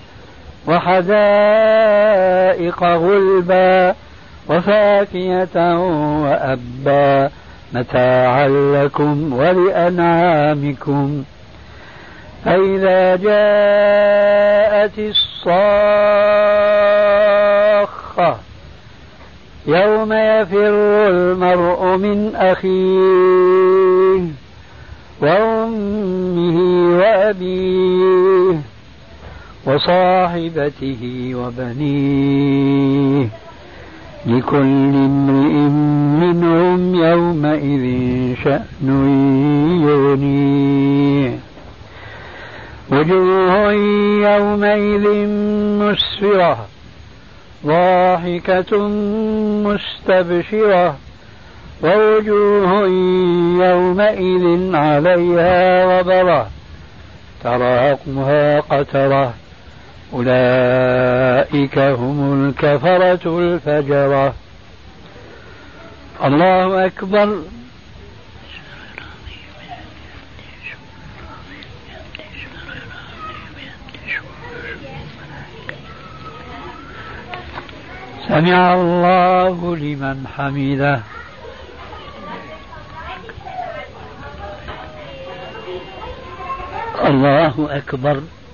وحدائق غلبا وفاكهة وأبا متاعا لكم ولأنعامكم فإذا جاءت الصاخة يوم يفر المرء من أخيه وأمه وأبيه وصاحبته وبنيه لكل امرئ منهم يومئذ شأن يغنيه وجوه يومئذ مسفرة ضاحكة مستبشرة ووجوه يومئذ عليها غبرة ترهقها قترة أولئك هم الكفرة الفجرة. الله أكبر. سمع الله لمن حمده. الله أكبر.